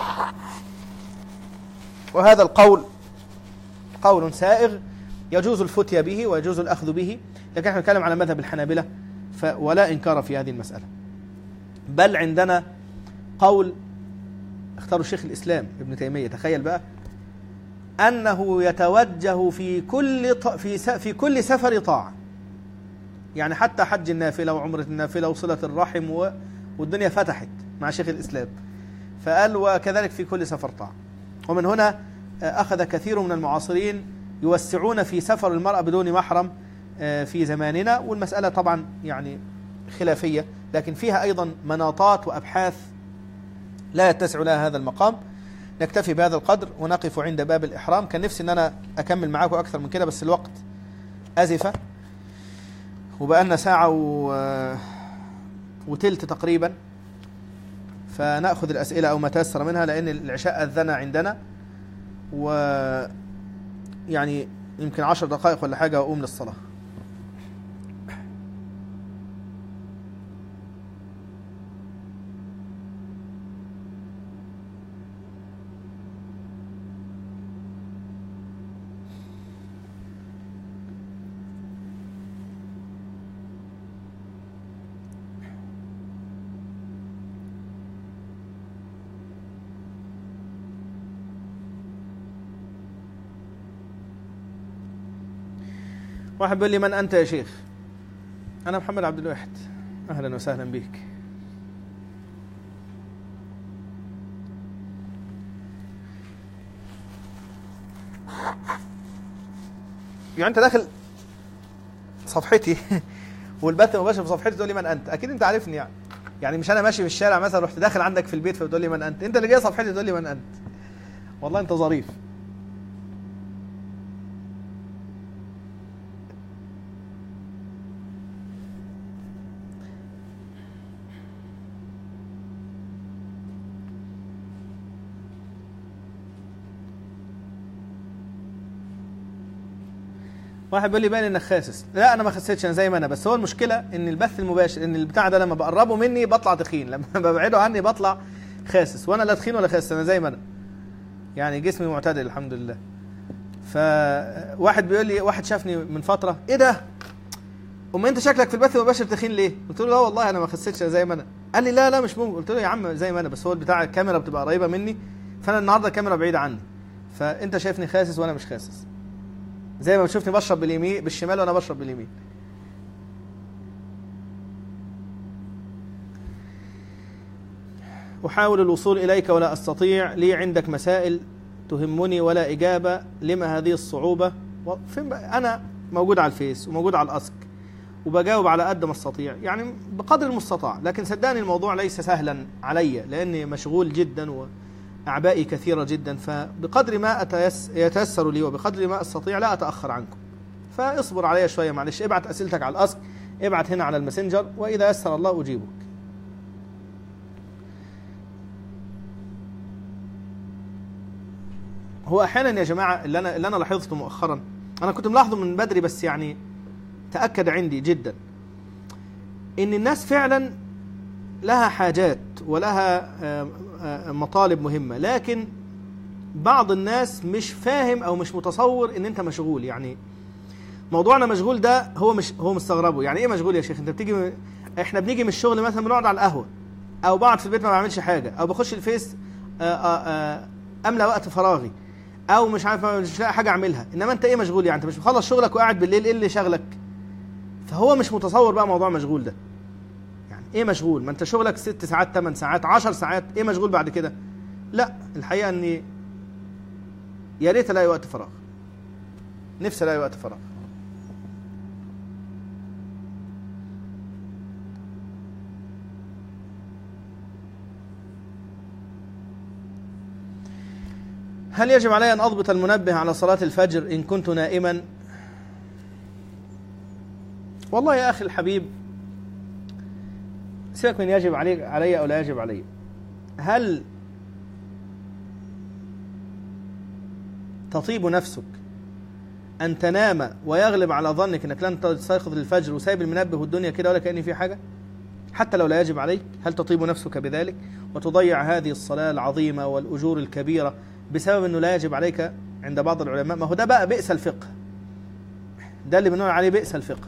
وهذا القول قول سائغ يجوز الفتيا به ويجوز الأخذ به، لكن نحن نتكلم على مذهب الحنابلة ولا إنكار في هذه المسألة. بل عندنا قول اختاروا شيخ الإسلام ابن تيمية، تخيل بقى، أنه يتوجه في كل في في كل سفر طاعة، يعني حتى حج النافلة وعمرة النافلة وصلة الرحم و... والدنيا فتحت مع شيخ الإسلام. فقال وكذلك في كل سفر طاعة. ومن هنا أخذ كثير من المعاصرين يوسعون في سفر المرأة بدون محرم في زماننا، والمسألة طبعا يعني خلافية، لكن فيها أيضا مناطات وأبحاث لا يتسع لها هذا المقام. نكتفي بهذا القدر ونقف عند باب الإحرام. كان نفسي أن أنا أكمل معاكم أكثر من كده، بس الوقت أزفة، وبقالنا ساعة و... وتلت تقريبا، فنأخذ الأسئلة أو ما تيسر منها، لأن العشاء أذن عندنا، و يعني يمكن عشر دقائق ولا حاجة وأقوم للصلاة. واحد بيقول لي من أنت يا شيخ؟ أنا محمد عبد الواحد. أهلا وسهلا بك. يعني أنت داخل صفحتي والبث المباشر في صفحتي تقول لي من أنت؟ أكيد أنت عارفني يعني. يعني مش أنا ماشي في الشارع مثلا رحت داخل عندك في البيت فبتقول لي من أنت؟ أنت اللي جاي صفحتي تقول لي من أنت. والله أنت ظريف. واحد بيقول لي باين انك خاسس. لا انا ما خسيتش، انا زي ما انا، بس هو المشكله ان البث المباشر ان البتاع ده لما بقربه مني بطلع تخين، لما ببعده عني بطلع خاسس، وانا لا تخين ولا خاسس، انا زي ما انا يعني جسمي معتدل الحمد لله. فواحد بيقول لي، واحد شافني من فتره، ايه ده امال انت شكلك في البث المباشر تخين ليه؟ قلت له لا والله انا ما خسيتش، انا زي ما انا. قال لي لا لا مش ممكن. قلت له يا عم زي ما انا، بس هو بتاع الكاميرا بتبقى قريبه مني، فانا النهارده الكاميرا بعيده عني، فانت شايفني خاسس وانا مش خاسس، زي ما بتشوفني بشرب باليمين بالشمال وانا بشرب باليمين. احاول الوصول اليك ولا استطيع، لي عندك مسائل تهمني ولا اجابه، لما هذه الصعوبه؟ فين انا موجود على الفيس وموجود على الاسك وبجاوب على قد ما استطيع، يعني بقدر المستطاع، لكن صدقني الموضوع ليس سهلا علي لاني مشغول جدا و أعبائي كثيرة جدا، فبقدر ما أتيس يتيسر لي وبقدر ما أستطيع لا أتأخر عنكم، فاصبر علي شوية معلش. ابعت أسئلتك على الأسك، ابعت هنا على الماسنجر، وإذا يسر الله أجيبك. هو أحيانا يا جماعة اللي أنا اللي أنا لاحظته مؤخرا، أنا كنت ملاحظه من بدري بس يعني تأكد عندي جدا، إن الناس فعلا لها حاجات ولها مطالب مهمة، لكن بعض الناس مش فاهم او مش متصور ان انت مشغول. يعني موضوعنا مشغول ده هو مش هو مستغربه. يعني ايه مشغول يا شيخ؟ انت بتيجي م... احنا بنيجي من الشغل مثلا بنقعد على القهوة، او بقعد في البيت ما بعملش حاجة، او بخش الفيس املى وقت فراغي، او مش عارف مش لاقي حاجة اعملها. انما انت ايه مشغول؟ يعني انت مش مخلص شغلك وقاعد بالليل، ايه اللي شغلك؟ فهو مش متصور بقى موضوع مشغول ده. ايه مشغول؟ ما انت شغلك ست ساعات ثمان ساعات عشر ساعات، ايه مشغول بعد كده؟ لا الحقيقه اني يا ريت الاقي وقت فراغ، نفسي الاقي وقت فراغ. هل يجب علي ان اضبط المنبه على صلاه الفجر ان كنت نائما؟ والله يا اخي الحبيب سيبك من يجب علي علي او لا يجب علي. هل تطيب نفسك ان تنام ويغلب على ظنك انك لن تستيقظ للفجر وسايب المنبه والدنيا كده ولا كأن في حاجه حتى لو لا يجب عليك؟ هل تطيب نفسك بذلك وتضيع هذه الصلاه العظيمه والاجور الكبيره بسبب انه لا يجب عليك عند بعض العلماء؟ ما هو ده بقى بئس الفقه، ده اللي بنقول عليه بئس الفقه،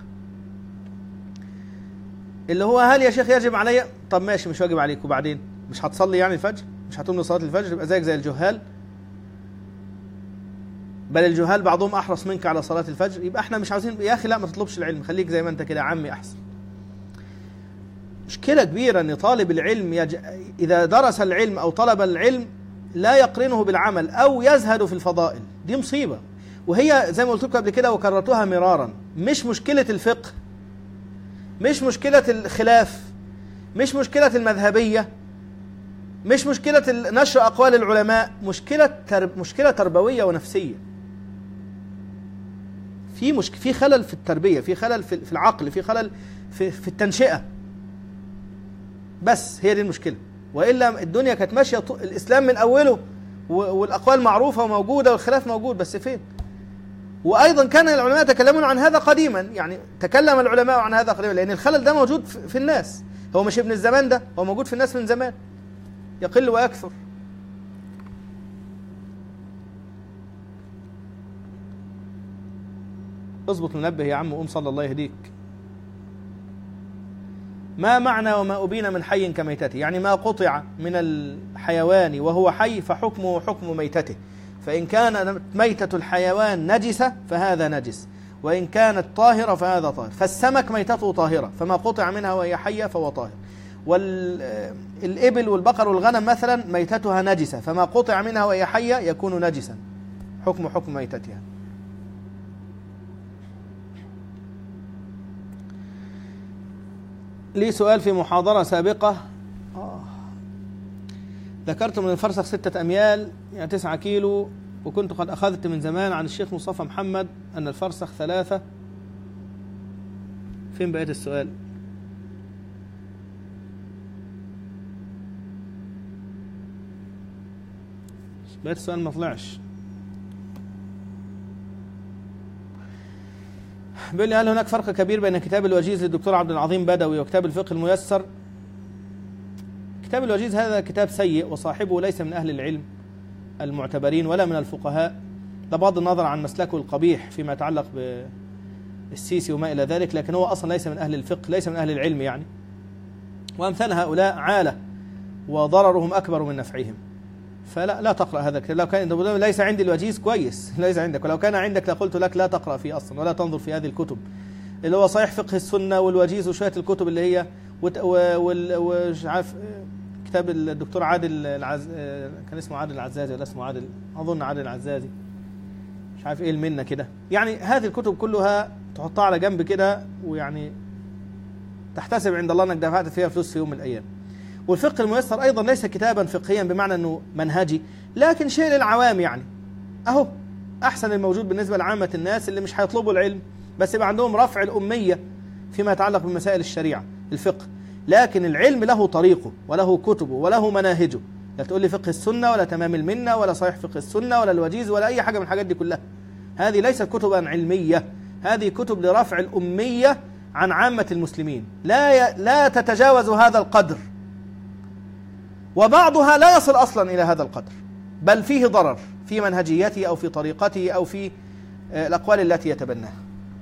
اللي هو هل يا شيخ يجب علي؟ طب ماشي مش واجب عليك، وبعدين مش هتصلي يعني الفجر؟ مش هتقوم لصلاه الفجر؟ يبقى زيك زي الجهال. بل الجهال بعضهم أحرص منك على صلاة الفجر. يبقى احنا مش عاوزين يا أخي، لا ما تطلبش العلم، خليك زي ما أنت كده عمي أحسن. مشكلة كبيرة أن طالب العلم يج... إذا درس العلم أو طلب العلم لا يقرنه بالعمل أو يزهد في الفضائل. دي مصيبة، وهي زي ما قلت لكم قبل كده وكررتها مرارا، مش مشكلة الفقه، مش مشكلة الخلاف، مش مشكلة المذهبية، مش مشكلة نشر أقوال العلماء، مشكلة ترب... مشكلة تربوية ونفسية. في مشك... في خلل في التربية، في خلل في العقل، في خلل في, في التنشئة، بس هي دي المشكلة. وإلا الدنيا كانت ماشية ط... الإسلام من أوله و... والأقوال معروفة وموجودة والخلاف موجود، بس فين؟ وأيضا كان العلماء يتكلمون عن هذا قديما، يعني تكلم العلماء عن هذا قديما، لأن الخلل ده موجود في... في الناس، هو مش ابن الزمان ده، هو موجود في الناس من زمان، يقل ويكثر. اظبط منبه يا عم، قوم صلى الله يهديك. ما معنى وما أبين من حي كميتته؟ يعني ما قطع من الحيوان وهو حي فحكمه حكم ميتته، فإن كانت ميتة الحيوان نجسة فهذا نجس، وإن كانت طاهرة فهذا طاهر. فالسمك ميتته طاهرة، فما قطع منها وهي حية فهو طاهر. والإبل والبقر والغنم مثلا ميتتها نجسة، فما قطع منها وهي حية يكون نجسا، حكم حكم ميتتها. لي سؤال في محاضرة سابقة، آه. ذكرت من الفرسخ ستة أميال يعني تسعة كيلو، وكنت قد أخذت من زمان عن الشيخ مصطفى محمد أن الفرسخ ثلاثة. فين بقيت السؤال؟ بقيت السؤال ما طلعش. بيقول لي هل هناك فرق كبير بين كتاب الوجيز للدكتور عبد العظيم بدوي وكتاب الفقه الميسر؟ كتاب الوجيز هذا كتاب سيء، وصاحبه ليس من أهل العلم المعتبرين ولا من الفقهاء، بغض النظر عن مسلكه القبيح فيما يتعلق بالسيسي وما إلى ذلك، لكن هو أصلا ليس من أهل الفقه، ليس من أهل العلم يعني. وأمثال هؤلاء عالة وضررهم أكبر من نفعهم، فلا لا تقرأ هذا الكتاب. لو كان ليس عندي الوجيز كويس، ليس عندك، ولو كان عندك لقلت لك لا تقرأ فيه أصلا ولا تنظر في هذه الكتب، اللي هو صحيح فقه السنة والوجيز وشوية الكتب اللي هي ومش عارف كتاب الدكتور عادل العز... كان اسمه عادل العزازي ولا اسمه عادل، أظن عادل العزازي، مش عارف إيه المنة كده. يعني هذه الكتب كلها تحطها على جنب كده، ويعني تحتسب عند الله أنك دفعت فيها فلوس في يوم من الأيام. والفقه الميسر أيضا ليس كتابا فقهيا بمعنى أنه منهجي، لكن شيء للعوام، يعني أهو أحسن الموجود بالنسبة لعامة الناس اللي مش هيطلبوا العلم، بس يبقى عندهم رفع الأمية فيما يتعلق بمسائل الشريعة الفقه. لكن العلم له طريقه وله كتبه وله مناهجه، لا تقول لي فقه السنة ولا تمام المنة ولا صحيح فقه السنة ولا الوجيز ولا أي حاجة من الحاجات دي كلها. هذه ليست كتبا علمية، هذه كتب لرفع الأمية عن عامة المسلمين، لا ي... لا تتجاوز هذا القدر، وبعضها لا يصل أصلا إلى هذا القدر، بل فيه ضرر في منهجيته أو في طريقته أو في الأقوال التي يتبناها.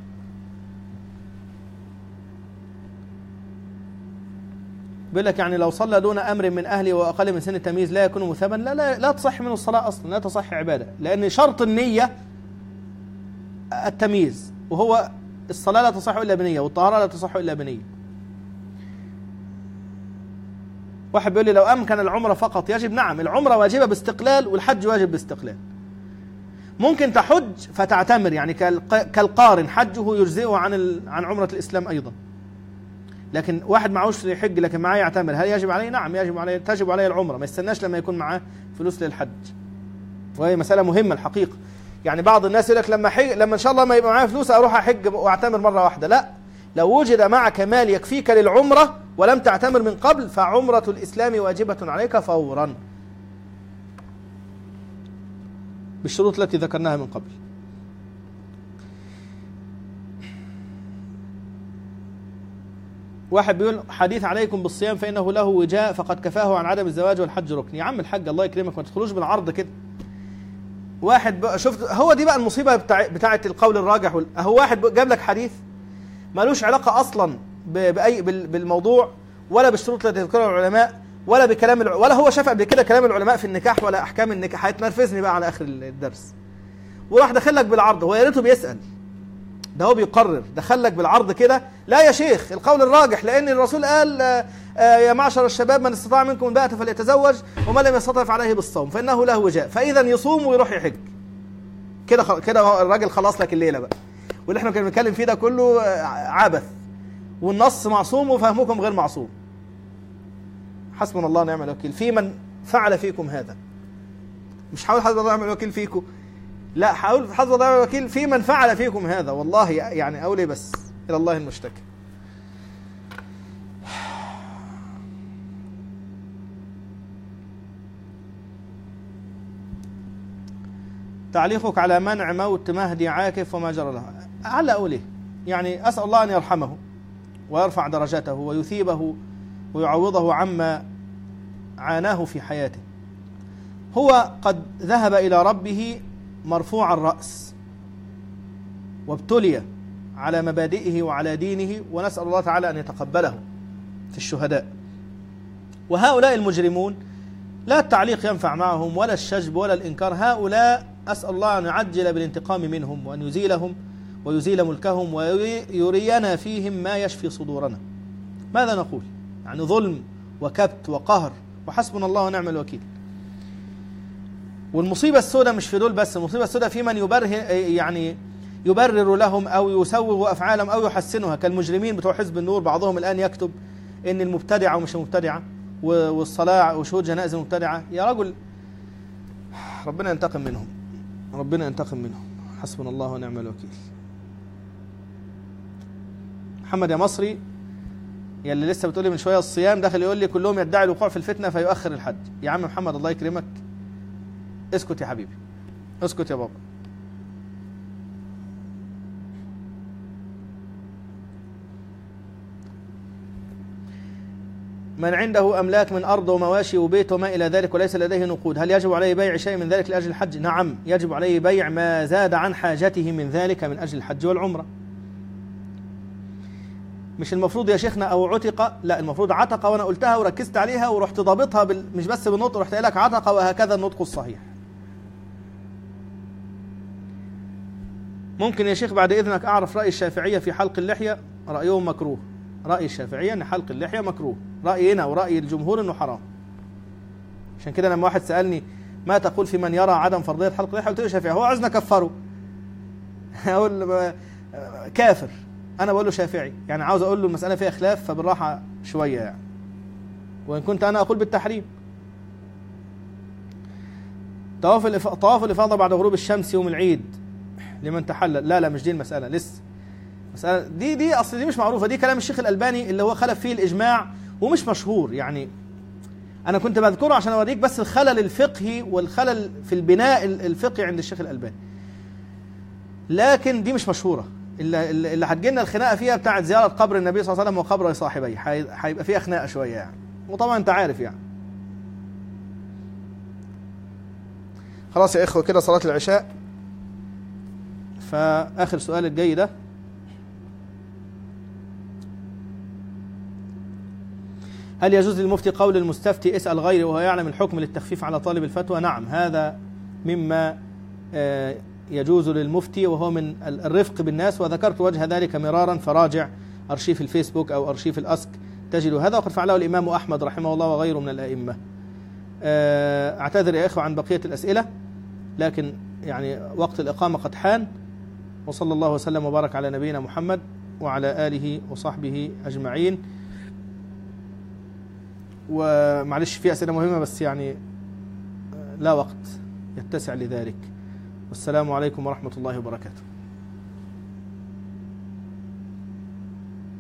بيقول لك يعني لو صلى دون أمر من أهله وأقل من سن التمييز لا يكون مثابا؟ لا لا لا تصح منه الصلاة أصلا، لا تصح عبادة، لأن شرط النية التمييز، وهو الصلاة لا تصح إلا بنية، والطهارة لا تصح إلا بنية. واحد بيقول لي لو أمكن العمرة فقط يجب؟ نعم، العمرة واجبة باستقلال والحج واجب باستقلال. ممكن تحج فتعتمر، يعني كالقارن حجه يجزئه عن عن عمرة الإسلام أيضا. لكن واحد معهوش يحج لكن معاه يعتمر، هل يجب عليه؟ نعم يجب عليه، تجب عليه العمرة، ما يستناش لما يكون معاه فلوس للحج. وهي مسألة مهمة الحقيقة. يعني بعض الناس يقول لك لما حج، لما إن شاء الله ما يبقى معاه فلوس أروح أحج وأعتمر مرة واحدة. لا، لو وجد معك مال يكفيك للعمرة ولم تعتمر من قبل فعمرة الإسلام واجبة عليك فورا بالشروط التي ذكرناها من قبل. واحد بيقول حديث عليكم بالصيام فإنه له وجاء فقد كفاه عن عدم الزواج والحج ركن. يا عم الحج الله يكرمك ما تدخلوش بالعرض كده. واحد بقى شفت، هو دي بقى المصيبة بتاع بتاعة القول الراجح. هو واحد جاب لك حديث مالوش علاقة أصلا بأي بالموضوع ولا بالشروط التي ذكرها العلماء ولا بكلام الع... ولا هو شاف قبل كده كلام العلماء في النكاح ولا أحكام النكاح. هيتنرفزني بقى على آخر الدرس. وراح دخلك بالعرض. هو يا ريته بيسأل، ده هو بيقرر، دخلك بالعرض كده. لا يا شيخ، القول الراجح، لأن الرسول قال آآ آآ يا معشر الشباب من استطاع منكم الباءة فليتزوج ومن لم يستطع فعليه بالصوم فإنه له وجاء. فإذا يصوم ويروح يحج. كده كده الراجل خلاص لك الليلة بقى. واللي احنا كنا بنتكلم فيه ده كله عبث، والنص معصوم وفهمكم غير معصوم. حسبنا الله ونعم الوكيل في من فعل فيكم هذا. مش حاول حسبنا الله ونعم الوكيل فيكم، لا، حاول حسبنا الله ونعم الوكيل في من فعل فيكم هذا. والله يعني أولي بس إلى الله المشتكى. تعليقك على منع موت مهدي عاكف وما جرى له. على أوليه يعني أسأل الله أن يرحمه ويرفع درجته ويثيبه ويعوضه عما عاناه في حياته. هو قد ذهب إلى ربه مرفوع الرأس وابتلي على مبادئه وعلى دينه، ونسأل الله تعالى أن يتقبله في الشهداء. وهؤلاء المجرمون لا التعليق ينفع معهم ولا الشجب ولا الإنكار. هؤلاء أسأل الله أن يعجل بالانتقام منهم وأن يزيلهم ويزيل ملكهم ويرينا فيهم ما يشفي صدورنا. ماذا نقول؟ يعني ظلم وكبت وقهر، وحسبنا الله ونعم الوكيل. والمصيبة السوداء مش في دول بس، المصيبة السوداء في من يبرر يعني يبرر لهم أو يسوغ أفعالهم أو يحسنها، كالمجرمين بتوع حزب النور. بعضهم الآن يكتب إن المبتدعة ومش المبتدعة والصلاة وشهود جنائز المبتدعة. يا رجل ربنا ينتقم منهم، ربنا ينتقم منهم. حسبنا الله ونعم الوكيل. محمد يا مصري يلي لسه بتقولي من شوية الصيام، داخل يقول لي كلهم يدعي الوقوع في الفتنة فيؤخر الحج. يا عم محمد الله يكرمك، اسكت يا حبيبي، اسكت يا بابا. من عنده أملاك من أرض ومواشي وبيت وما إلى ذلك وليس لديه نقود، هل يجب عليه بيع شيء من ذلك لأجل الحج؟ نعم، يجب عليه بيع ما زاد عن حاجته من ذلك من أجل الحج والعمرة. مش المفروض يا شيخنا أو عتق، لا، المفروض عتق، وأنا قلتها وركزت عليها ورحت ضابطها بال... مش بس بالنطق، رحت قايل لك عتق وهكذا النطق الصحيح. ممكن يا شيخ بعد إذنك أعرف رأي الشافعية في حلق اللحية؟ رأيهم مكروه. رأي الشافعية أن حلق اللحية مكروه، رأينا ورأي الجمهور أنه حرام. عشان كده لما واحد سألني ما تقول في من يرى عدم فرضية حلق اللحية، قلت له شافعي. هو عايزنا كفره أقول كافر، أنا بقول له شافعي، يعني عاوز أقول له المسألة فيها خلاف فبالراحة شوية يعني، وإن كنت أنا أقول بالتحريم. طواف الإف... طواف الإفاضة بعد غروب الشمس يوم العيد لمن تحلل، لا لا مش دي المسألة لسه. مسألة دي دي أصل دي مش معروفة، دي كلام الشيخ الألباني اللي هو خلف فيه الإجماع ومش مشهور. يعني أنا كنت بذكره عشان أوريك بس الخلل الفقهي والخلل في البناء الفقهي عند الشيخ الألباني، لكن دي مش مشهورة. اللي, اللي هتجينا الخناقة فيها بتاعت زيارة قبر النبي صلى الله عليه وسلم وقبر صاحبيه، هيبقى فيها خناقة شوية يعني، وطبعا أنت عارف يعني. خلاص يا إخوة كده صلاة العشاء. فآخر سؤال الجاي ده، هل يجوز للمفتي قول المستفتي اسأل غيري وهو يعلم الحكم للتخفيف على طالب الفتوى؟ نعم، هذا مما يجوز للمفتي وهو من الرفق بالناس، وذكرت وجه ذلك مرارا، فراجع أرشيف الفيسبوك أو أرشيف الأسك تجد هذا، وقد فعله الإمام أحمد رحمه الله وغيره من الأئمة. أعتذر يا إخوة عن بقية الأسئلة، لكن يعني وقت الإقامة قد حان، وصلى الله وسلم وبارك على نبينا محمد وعلى آله وصحبه أجمعين. ومعلش في أسئلة مهمة بس يعني لا وقت يتسع لذلك. والسلام عليكم ورحمة الله وبركاته.